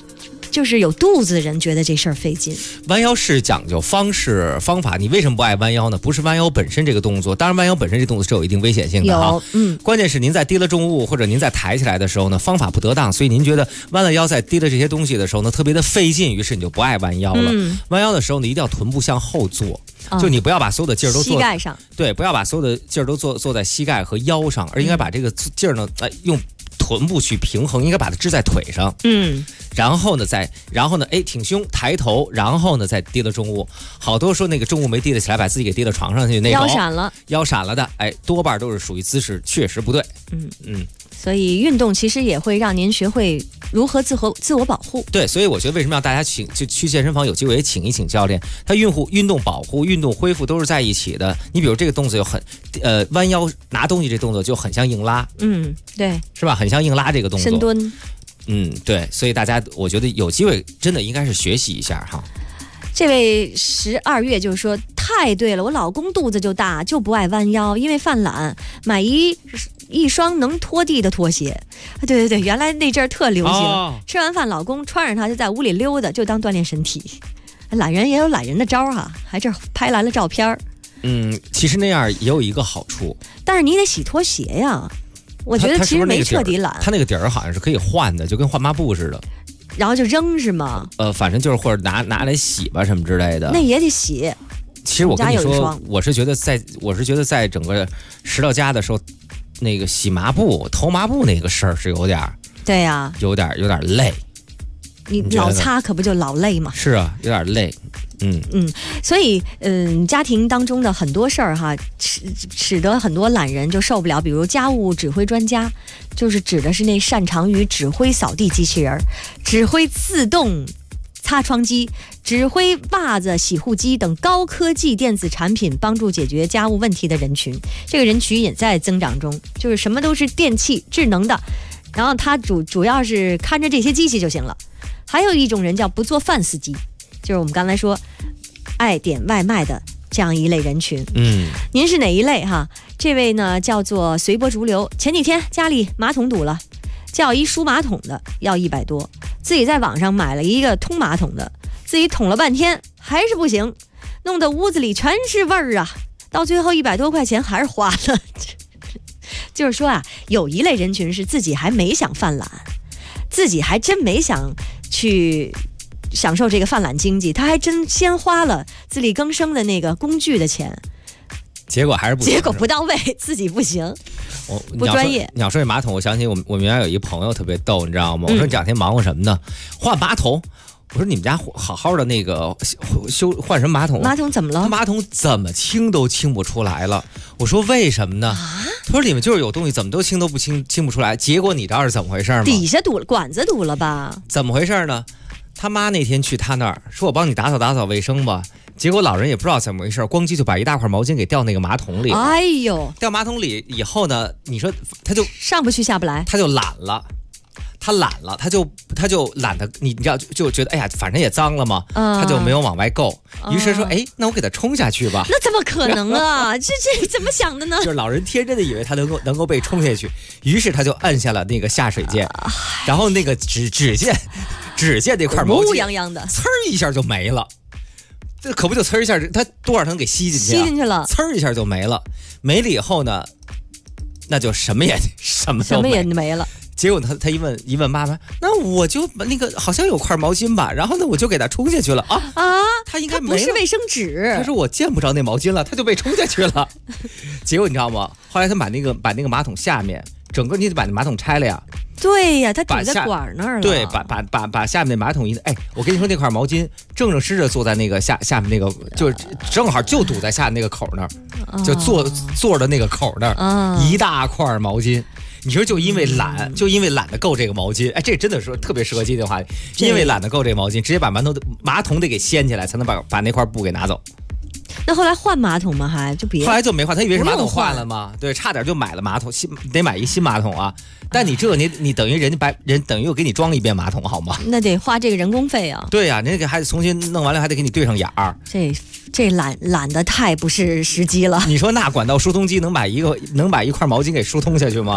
就是有肚子的人觉得这事儿费劲。 弯腰是讲究方式方法，你为什么不爱弯腰呢？不是弯腰本身这个动作，当然弯腰本身这动作是有一定危险性的哈。关键是您在提了重物或者您在抬起来的时候呢，方法不得当，所以您觉得弯了腰在提了这些东西的时候呢，特别的费劲，于是你就不爱弯腰了。弯腰的时候呢，一定要臀部向后坐。就你不要把所有的劲儿都做膝盖上， 对，不要把所有的劲儿都做在膝盖和腰上，而应该把这个劲儿呢，用臀部去平衡，应该把它支在腿上。然后呢，挺胸抬头，然后呢再提了重物。好多说那个重物没提得起来，把自己给提到床上去，那腰闪了的， 多半都是属于姿势确实不对。 所以运动其实也会让您学会如何自我保护。 对，所以我觉得为什么让大家就去健身房有机会也请一请教练，他运动保护、运动恢复都是在一起的。你比如这个动作就很弯腰拿东西这动作就很像硬拉， 对， 是吧？很像硬拉这个动作， 深蹲。 对，所以大家我觉得有机会真的应该是学习一下哈。 这位12月就是说太对了，我老公肚子就大，就不爱弯腰，因为犯懒，买一双能拖地的拖鞋。对，原来那阵儿特流行。吃完饭老公穿着它就在屋里溜达，就当锻炼身体。懒人也有懒人的招哈，还这拍来了照片。 其实那样也有一个好处， 但是你得洗拖鞋呀。我觉得其实没彻底懒。 它那个底儿好像是可以换的，就跟换抹布似的。 然后就扔是吗？ 反正就是或者拿来洗吧什么之类的。 那也得洗。 其实我跟你说，我是觉得在整个拾到家的时候，那个洗抹布、投抹布那个事儿是有点对呀， 有点累。 你老擦可不就老累吗？ 是啊，有点累。 所以家庭当中的很多事儿哈，使得很多懒人就受不了。比如家务指挥专家，就是指的是那擅长于指挥扫地机器人、指挥自动擦窗机、指挥袜子洗护机等高科技电子产品，帮助解决家务问题的人群。这个人群也在增长中，就是什么都是电器智能的，然后他主要是看着这些机器就行了。还有一种人叫不做饭司机，就是我们刚才说爱点外卖的这样一类人群。您是哪一类哈？这位呢叫做随波逐流。前几天家里马桶堵了，叫一梳马桶的要100多，自己在网上买了一个通马桶的，自己捅了半天还是不行，弄得屋子里全是味儿啊，到最后100多块钱还是花了。就是说啊，有一类人群是自己还没想犯懒，自己还真没想去享受这个犯懒经济，他还真先花了自力更生的那个工具的钱， 结果还是不行， 结果不到位，自己不行，不专业。 你要说这马桶，我想起我们原来有一朋友特别逗，你知道吗？我说你这2天忙活什么呢？换马桶。我说你们家好好的那个换什么马桶？ 马桶怎么了？ 马桶怎么清都清不出来了。我说为什么呢？他说里面就是有东西，怎么都清不出来。结果你知道是怎么回事吗？ 底下堵了，管子堵了吧？ 怎么回事呢？他妈那天去他那儿说，我帮你打扫卫生吧。结果老人也不知道怎么回事，咣叽就把一大块毛巾给掉那个马桶里。 哎呦！ 掉马桶里以后呢，你说他就上不去下不来， 他就懒了。他懒了，他就懒得，你知道就觉得哎呀，反正也脏了嘛，他就没有往外够。于是说，那我给他冲下去吧。 那怎么可能啊？这怎么想的呢？ 就是老人天真的以为他能够被冲下去，于是他就按下了那个下水键，然后那个指剑那块毛巾乌泱泱的， 呲儿一下就没了。这可不就呲儿一下，他多少能给吸进去了，呲儿一下就没了。没了以后呢，那就什么也没了。 结果他一问妈妈，那我就那个好像有块毛巾吧，然后呢我就给他冲下去了他应该没了， 不是卫生纸。 他说我见不着那毛巾了，他就被冲下去了。结果你知道吗？后来他把那个马桶下面整个你得把那马桶拆了呀。 对呀，他堵在管那儿了。 对，把下面那马桶我跟你说那块毛巾正实的坐在那个下面那个，就是正好就堵在下面那个口那儿，就坐的那个口那儿，一大块毛巾。你说就因为懒得够这个毛巾，这真的是特别适合今天的话，因为懒得够这个毛巾，直接把马桶得给掀起来，才能把那块布给拿走。 那后来换马桶吗？ 后来就没换，他以为是马桶换了吗？对，差点就买了马桶，得买一新马桶啊。但你你等于人等于又给你装一遍马桶好吗？ 那得花这个人工费啊。 对呀，你还得重新弄完了，还得给你对上眼儿。 这懒得太不是时机了。 你说那管道疏通机能把一块毛巾给疏通下去吗？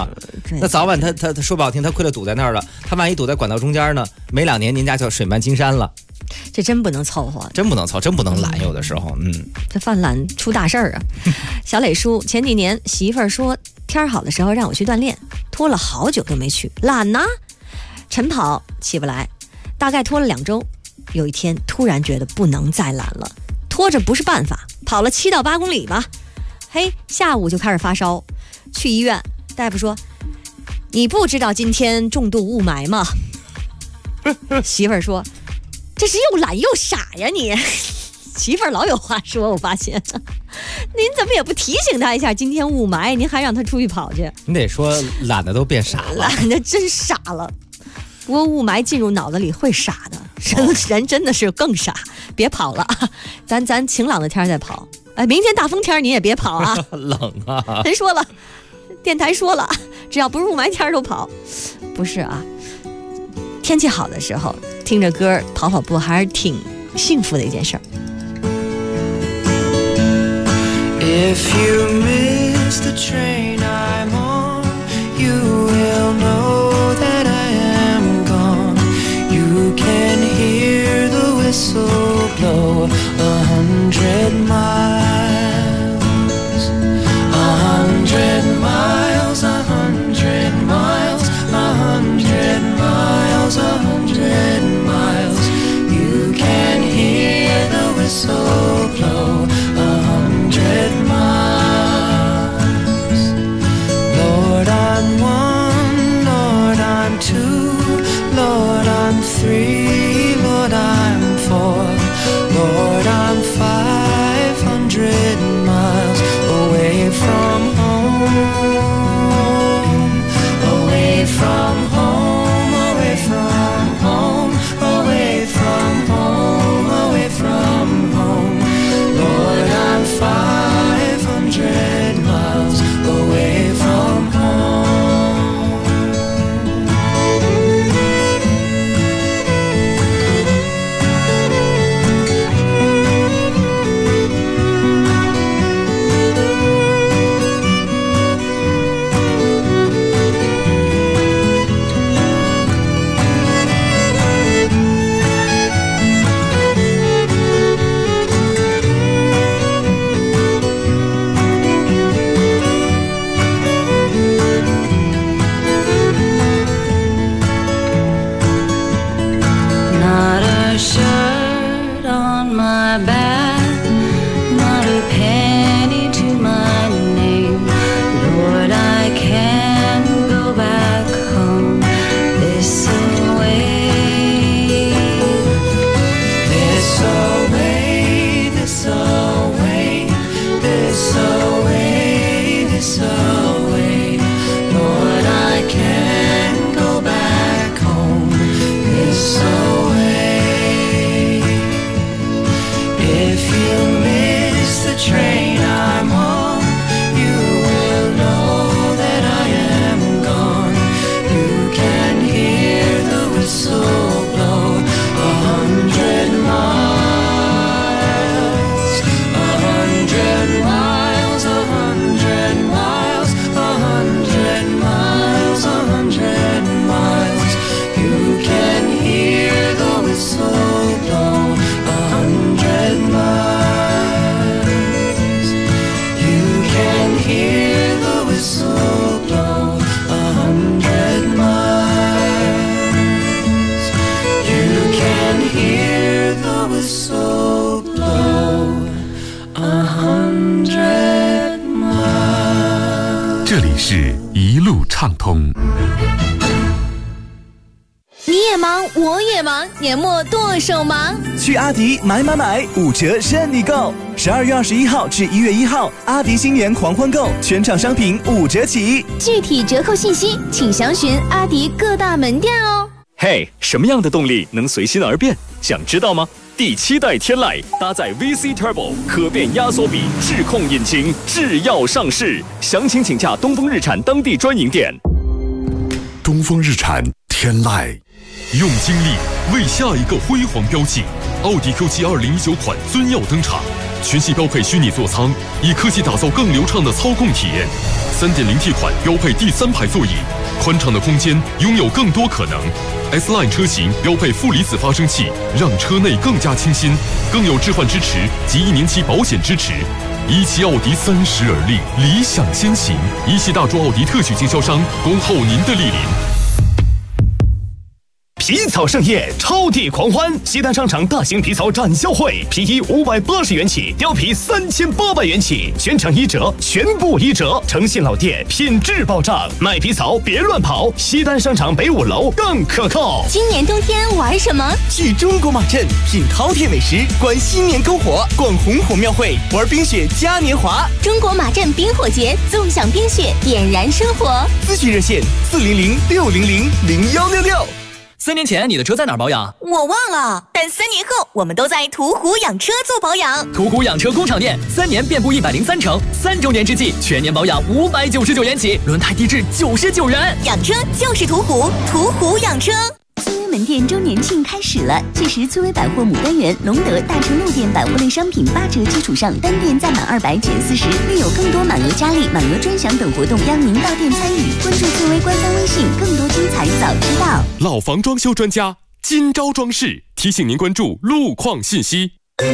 那早晚他说不好听，他亏了堵在那儿了。他万一堵在管道中间呢？没2年您家就水漫金山了。 这真不能凑合， 真不能凑，真不能懒，有的时候， 这犯懒出大事儿啊！小磊叔，前几年媳妇儿说天好的时候让我去锻炼，拖了好久都没去，懒呐。晨跑起不来，大概拖了2周，有一天突然觉得不能再懒了，拖着不是办法，跑了7到8公里吧。嘿，下午就开始发烧，去医院，大夫说你不知道今天重度雾霾吗？媳妇儿说这是又懒又傻呀你。媳妇儿老有话说，我发现您怎么也不提醒他一下今天雾霾，您还让他出去跑去？ 你得说懒得都变傻了， 懒得真傻了。不过雾霾进入脑子里会傻的，人真的是更傻。别跑了，咱晴朗的天再跑。哎，明天大风天你也别跑啊， 冷啊！ 人说了，电台说了，只要不是雾霾天都跑。不是啊，天气好的时候听着歌跑跑步还是挺幸福的一件事儿。 If you miss the train I'm on, you will know that I am gone. You can hear the whistle blow 100 miles, 100 miles, 100 miles, 100 miles, 100 miles. You can hear the whistle blow 100 miles. Lord, I'm 1, Lord, I'm 2, Lord, I'm 3, Lord, I'm 4, Lord, I'm 500 miles away from home, away from home, away from home, away from home, away from home. Lord, I'm 500 miles away from home. Not a shirt on my back, not a penny to my name. Lord, I can't go back home this away, this away, this away, this away, this away. Lord, I can't go back home this away. If you miss the train I'm on, you will know that I am gone. You can hear the whistle blow 100 miles, 100 miles, 100 miles, 100 miles, 100 miles. You can hear the whistle blow 100 miles. You can hear the whistle blow 100 miles. You can hear the whistle blow 100 miles. 这里是一路畅通。 你也忙，我也忙，年末剁手忙。 去阿迪买，5折任你购。12月21号至1月1号，阿迪新年狂欢购，全场商品5折起。 具体折扣信息，请详询阿迪各大门店哦。 嘿，什么样的动力能随心而变？想知道吗？第7代天籁搭载 VC Turbo 可变压缩比智控引擎，制药上市。详情请洽东风日产当地专营店。 东风日产天籁。 用精力为下一个辉煌标记，奥迪 Q7 2019款尊耀登场，全系标配虚拟座舱，以科技打造更流畅的操控体验。 3.0T 款标配第3排座椅，宽敞的空间拥有更多可能。S-Line 车型标配负离子发生器，让车内更加清新，更有置换支持及1年期保险支持。一汽奥迪30而立，理想先行。一汽大众奥迪特许经销商，恭候您的莅临。 皮草盛宴，超地狂欢！西单商场大型皮草展销会，皮衣580元起，貂皮3800元起，全场1折，全部1折，诚信老店，品质保障。买皮草别乱跑，西单商场北5楼更可靠。 今年冬天玩什么？ 去中国马镇品饕餮美食，观新年篝火，逛红火庙会，玩冰雪嘉年华。 中国马镇冰火节，纵享冰雪，点燃生活。 咨询热线400-600-0166。 3年前你的车在哪儿保养？ 我忘了，但3年后我们都在途虎养车做保养。 途虎养车工厂店，3年遍布103城，3周年之际，全年保养599元起，轮胎低至99元。 养车就是途虎，途虎养车。 崔巍门店周年庆开始了，届时崔巍百货牡丹园、隆德、大成路店百货类商品8折基础上，单店再满200减40，另有更多满额佳丽、满额专享等活动，邀您到店参与。关注崔巍官方微信，更多精彩早知道。 老房装修专家金招装饰提醒您关注路况信息。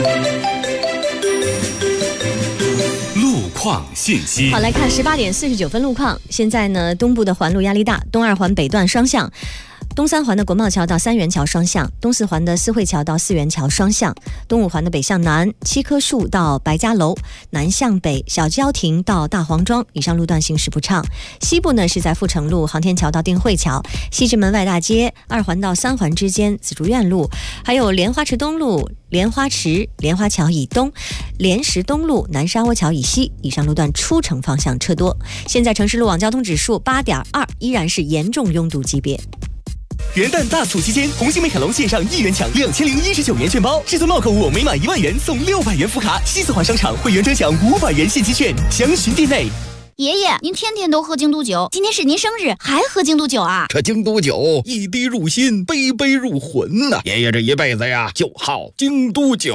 路况信息。 好，来看18点49分路况。现在呢，东部的环路压力大，东2环北段双向。东3环的国贸桥到三元桥双向，东4环的四惠桥到四元桥双向，东5环的北向南7棵树到白家楼，南向北小郊亭到大黄庄，以上路段行驶不畅。西部呢是在阜成路航天桥到定慧桥，西直门外大街2环到3环之间紫竹院路，还有莲花池东路、莲花池、莲花桥以东、莲石东路、南沙窝桥以西，以上路段出城方向车多。现在城市路网交通指数8.2，依然是严重拥堵级别。 元旦大促期间，红星美凯龙线上1元抢2019元券包，至尊帽购物每满1万元送600元福卡，西四环商场会员专享500元现金券，详询店内。 爷爷，您天天都喝京都酒，今天是您生日，还喝京都酒啊？ 这京都酒一滴入心，杯杯入魂呐！爷爷这一辈子呀，就好京都酒。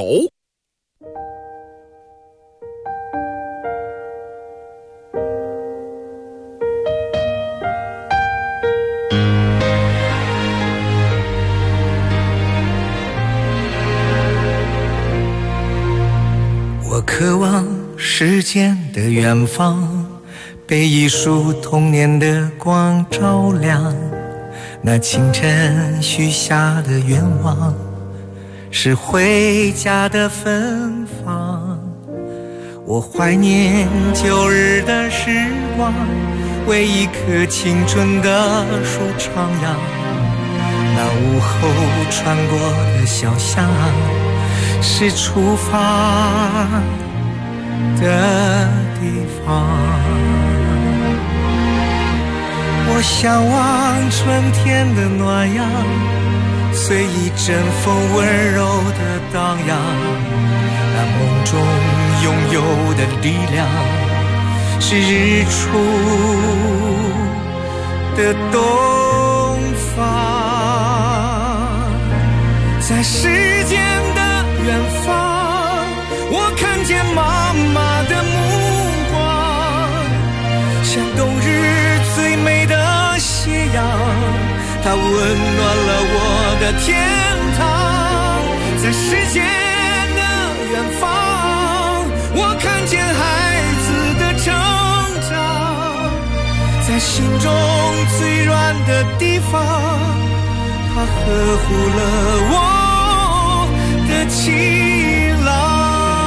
我渴望时间的远方，被一束童年的光照亮。那清晨许下的愿望，是回家的芬芳。我怀念旧日的时光，为一棵青春的树徜徉。那午后穿过的小巷，是出发的地方。我向往春天的暖阳，随一阵风温柔的荡漾。那梦中拥有的力量，是日出的东方。在时间的远方，我看见妈妈的目光，像冬日最美的斜阳，它温暖了我的天堂。在时间的远方，我看见孩子的成长，在心中最软的地方，它呵护了我的情郎。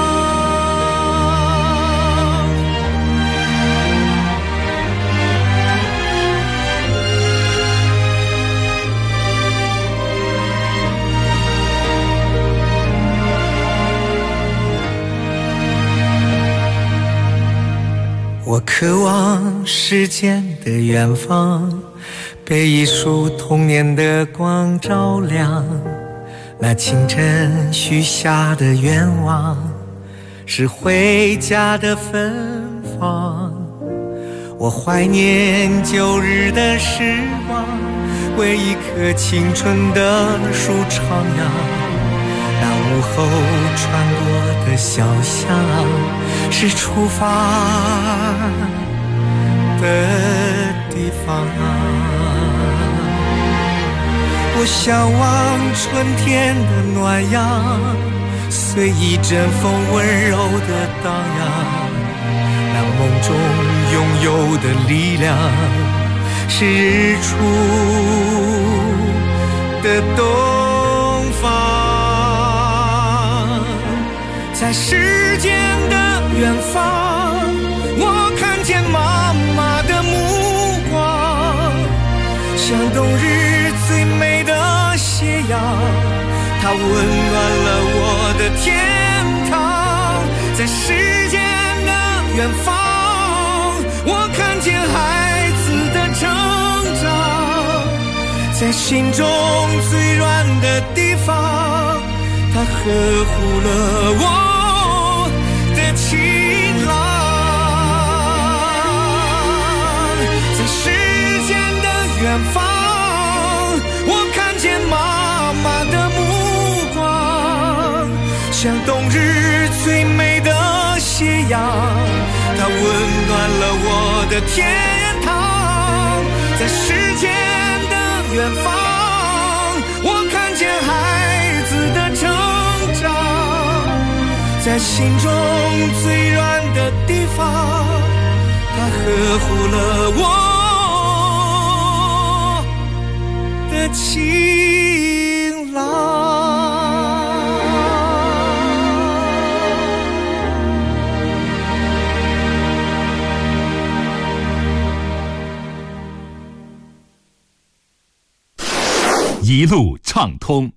我渴望时间的远方，被一束童年的光照亮。那清晨许下的愿望，是回家的芬芳。我怀念旧日的时光，为一棵青春的树徜徉。那午后穿过的小巷，是出发的地方。我向往春天的暖阳，随一阵风温柔的荡漾。那梦中拥有的力量，是日出的东方。在时间的远方，我看见妈妈的目光，像冬日最美的斜阳，它温暖了我的天堂。在时间的远方，我看见孩子的成长，在心中最软的地方，它呵护了我的晴朗。在时间的远方，我看见妈妈的目光，像冬日最美的斜阳，它温暖了我的天堂。在时间的远方，我看见孩子的成长，在心中最软的地方，它呵护了我的晴朗。 一路畅通。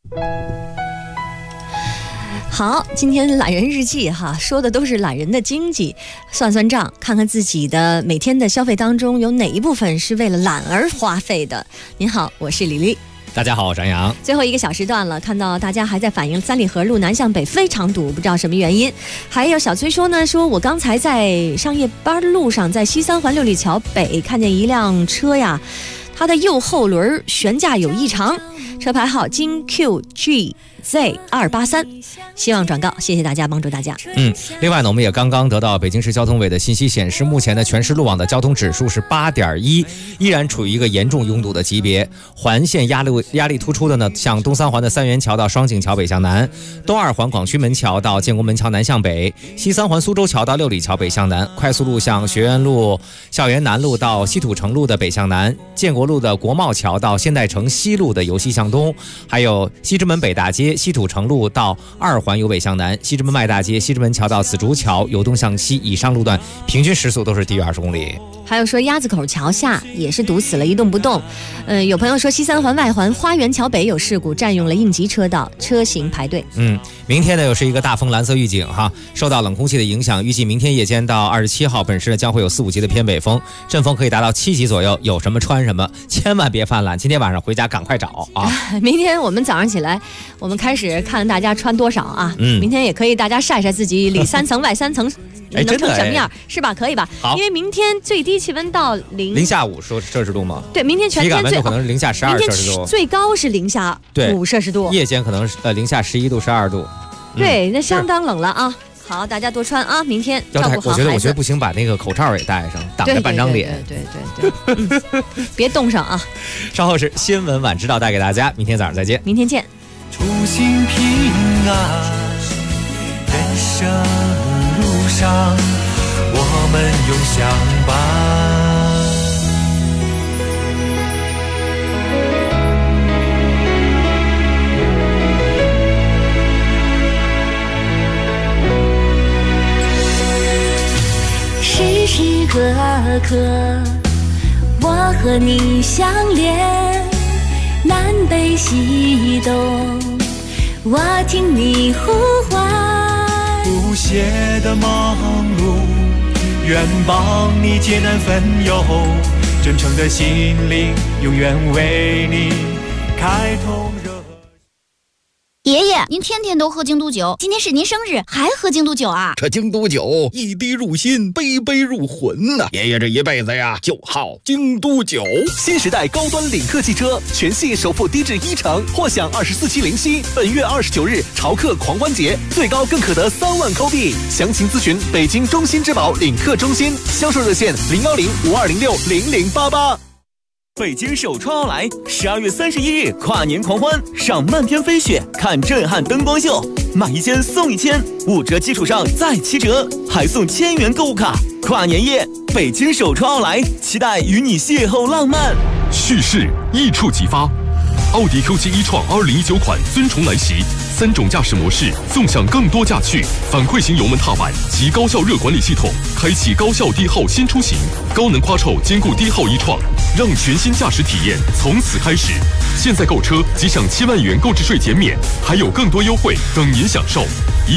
好，今天懒人日记哈，说的都是懒人的经济，算算账，看看自己的每天的消费当中有哪一部分是为了懒而花费的。您好，我是李丽。 大家好，我是张扬。 最后一个小时段了，看到大家还在反映三里河路南向北非常堵，不知道什么原因。还有小崔说呢，说我刚才在上夜班路上，在西三环六里桥北看见一辆车呀，它的右后轮悬架有异常，车牌号京 QGZ283，希望转告，谢谢大家，帮助大家。 另外呢，我们也刚刚得到北京市交通委的信息显示，目前的全市路网的交通指数是8.1，依然处于一个严重拥堵的级别。环线压力突出的呢，像东三环的三元桥到双井桥北向南，东二环广渠门桥到建国门桥南向北，西三环苏州桥到六里桥北向南，快速路向学院路、校园南路到西土城路的北向南，建国路的国贸桥到现代城西路的由西向东，还有西直门北大街、西土城路到二环由北向南，西直门外大街、西直门桥到紫竹桥由东向西，以上路段平均时速都是低于20公里。 还有说鸭子口桥下也是堵死了，一动不动。有朋友说西三环外环花园桥北有事故，占用了应急车道，车行排队。 明天呢又是一个大风蓝色预警哈，受到冷空气的影响，预计明天夜间到27号，本市呢将会有4、5级的偏北风，阵风可以达到7级左右，有什么穿什么，千万别犯懒。今天晚上回家赶快找啊！ 明天我们早上起来，我们开始看大家穿多少啊？明天也可以大家晒晒自己里3层外3层。能成什么样是吧？可以吧？ 好， 因为明天最低气温到零下 5摄氏度吗？ 对，明天全天最可能是零下12摄氏度， 最高是零下5摄氏度， 夜间可能是零下11度、12度。 对，那相当冷了啊！好，大家多穿啊！明天照顾好孩子。 我觉得不行，把那个口罩也戴上，挡着半张脸。 对，别冻上啊！ 稍后是新闻晚知道带给大家，明天早上再见。 明天见。 初心平安，人生路上我们永相伴。 时时刻刻我和你相连，南北西东我听你呼唤， 不懈的忙碌，愿帮你解难分忧，真诚的心灵永远为你开通。 爷爷，您天天都喝京都酒，今天是您生日，还喝京都酒啊？ 这京都酒一滴入心，杯杯入魂呐！爷爷这一辈子呀，就好京都酒。 新时代高端领克汽车，全系首付低至1成，或享24期零息。本月29日潮客狂欢节，最高更可得3万扣币。详情咨询北京中心之宝领克中心，销售热线010-5206-0088。 北京首创奥莱12月31日跨年狂欢，赏漫天飞雪，看震撼灯光秀，买1件送1千，5折基础上再7折，还送1000元购物卡。跨年夜，北京首创奥莱，期待与你邂逅浪漫。 蓄势一触即发，奥迪 Q7 e-tron 2019款尊崇来袭，3种驾驶模式纵享更多驾趣，反馈型油门踏板及高效热管理系统，开启高效低耗新出行，高能夸臭兼顾低耗e-tron，让全新驾驶体验从此开始。现在购车即享7万元购置税减免，还有更多优惠等您享受。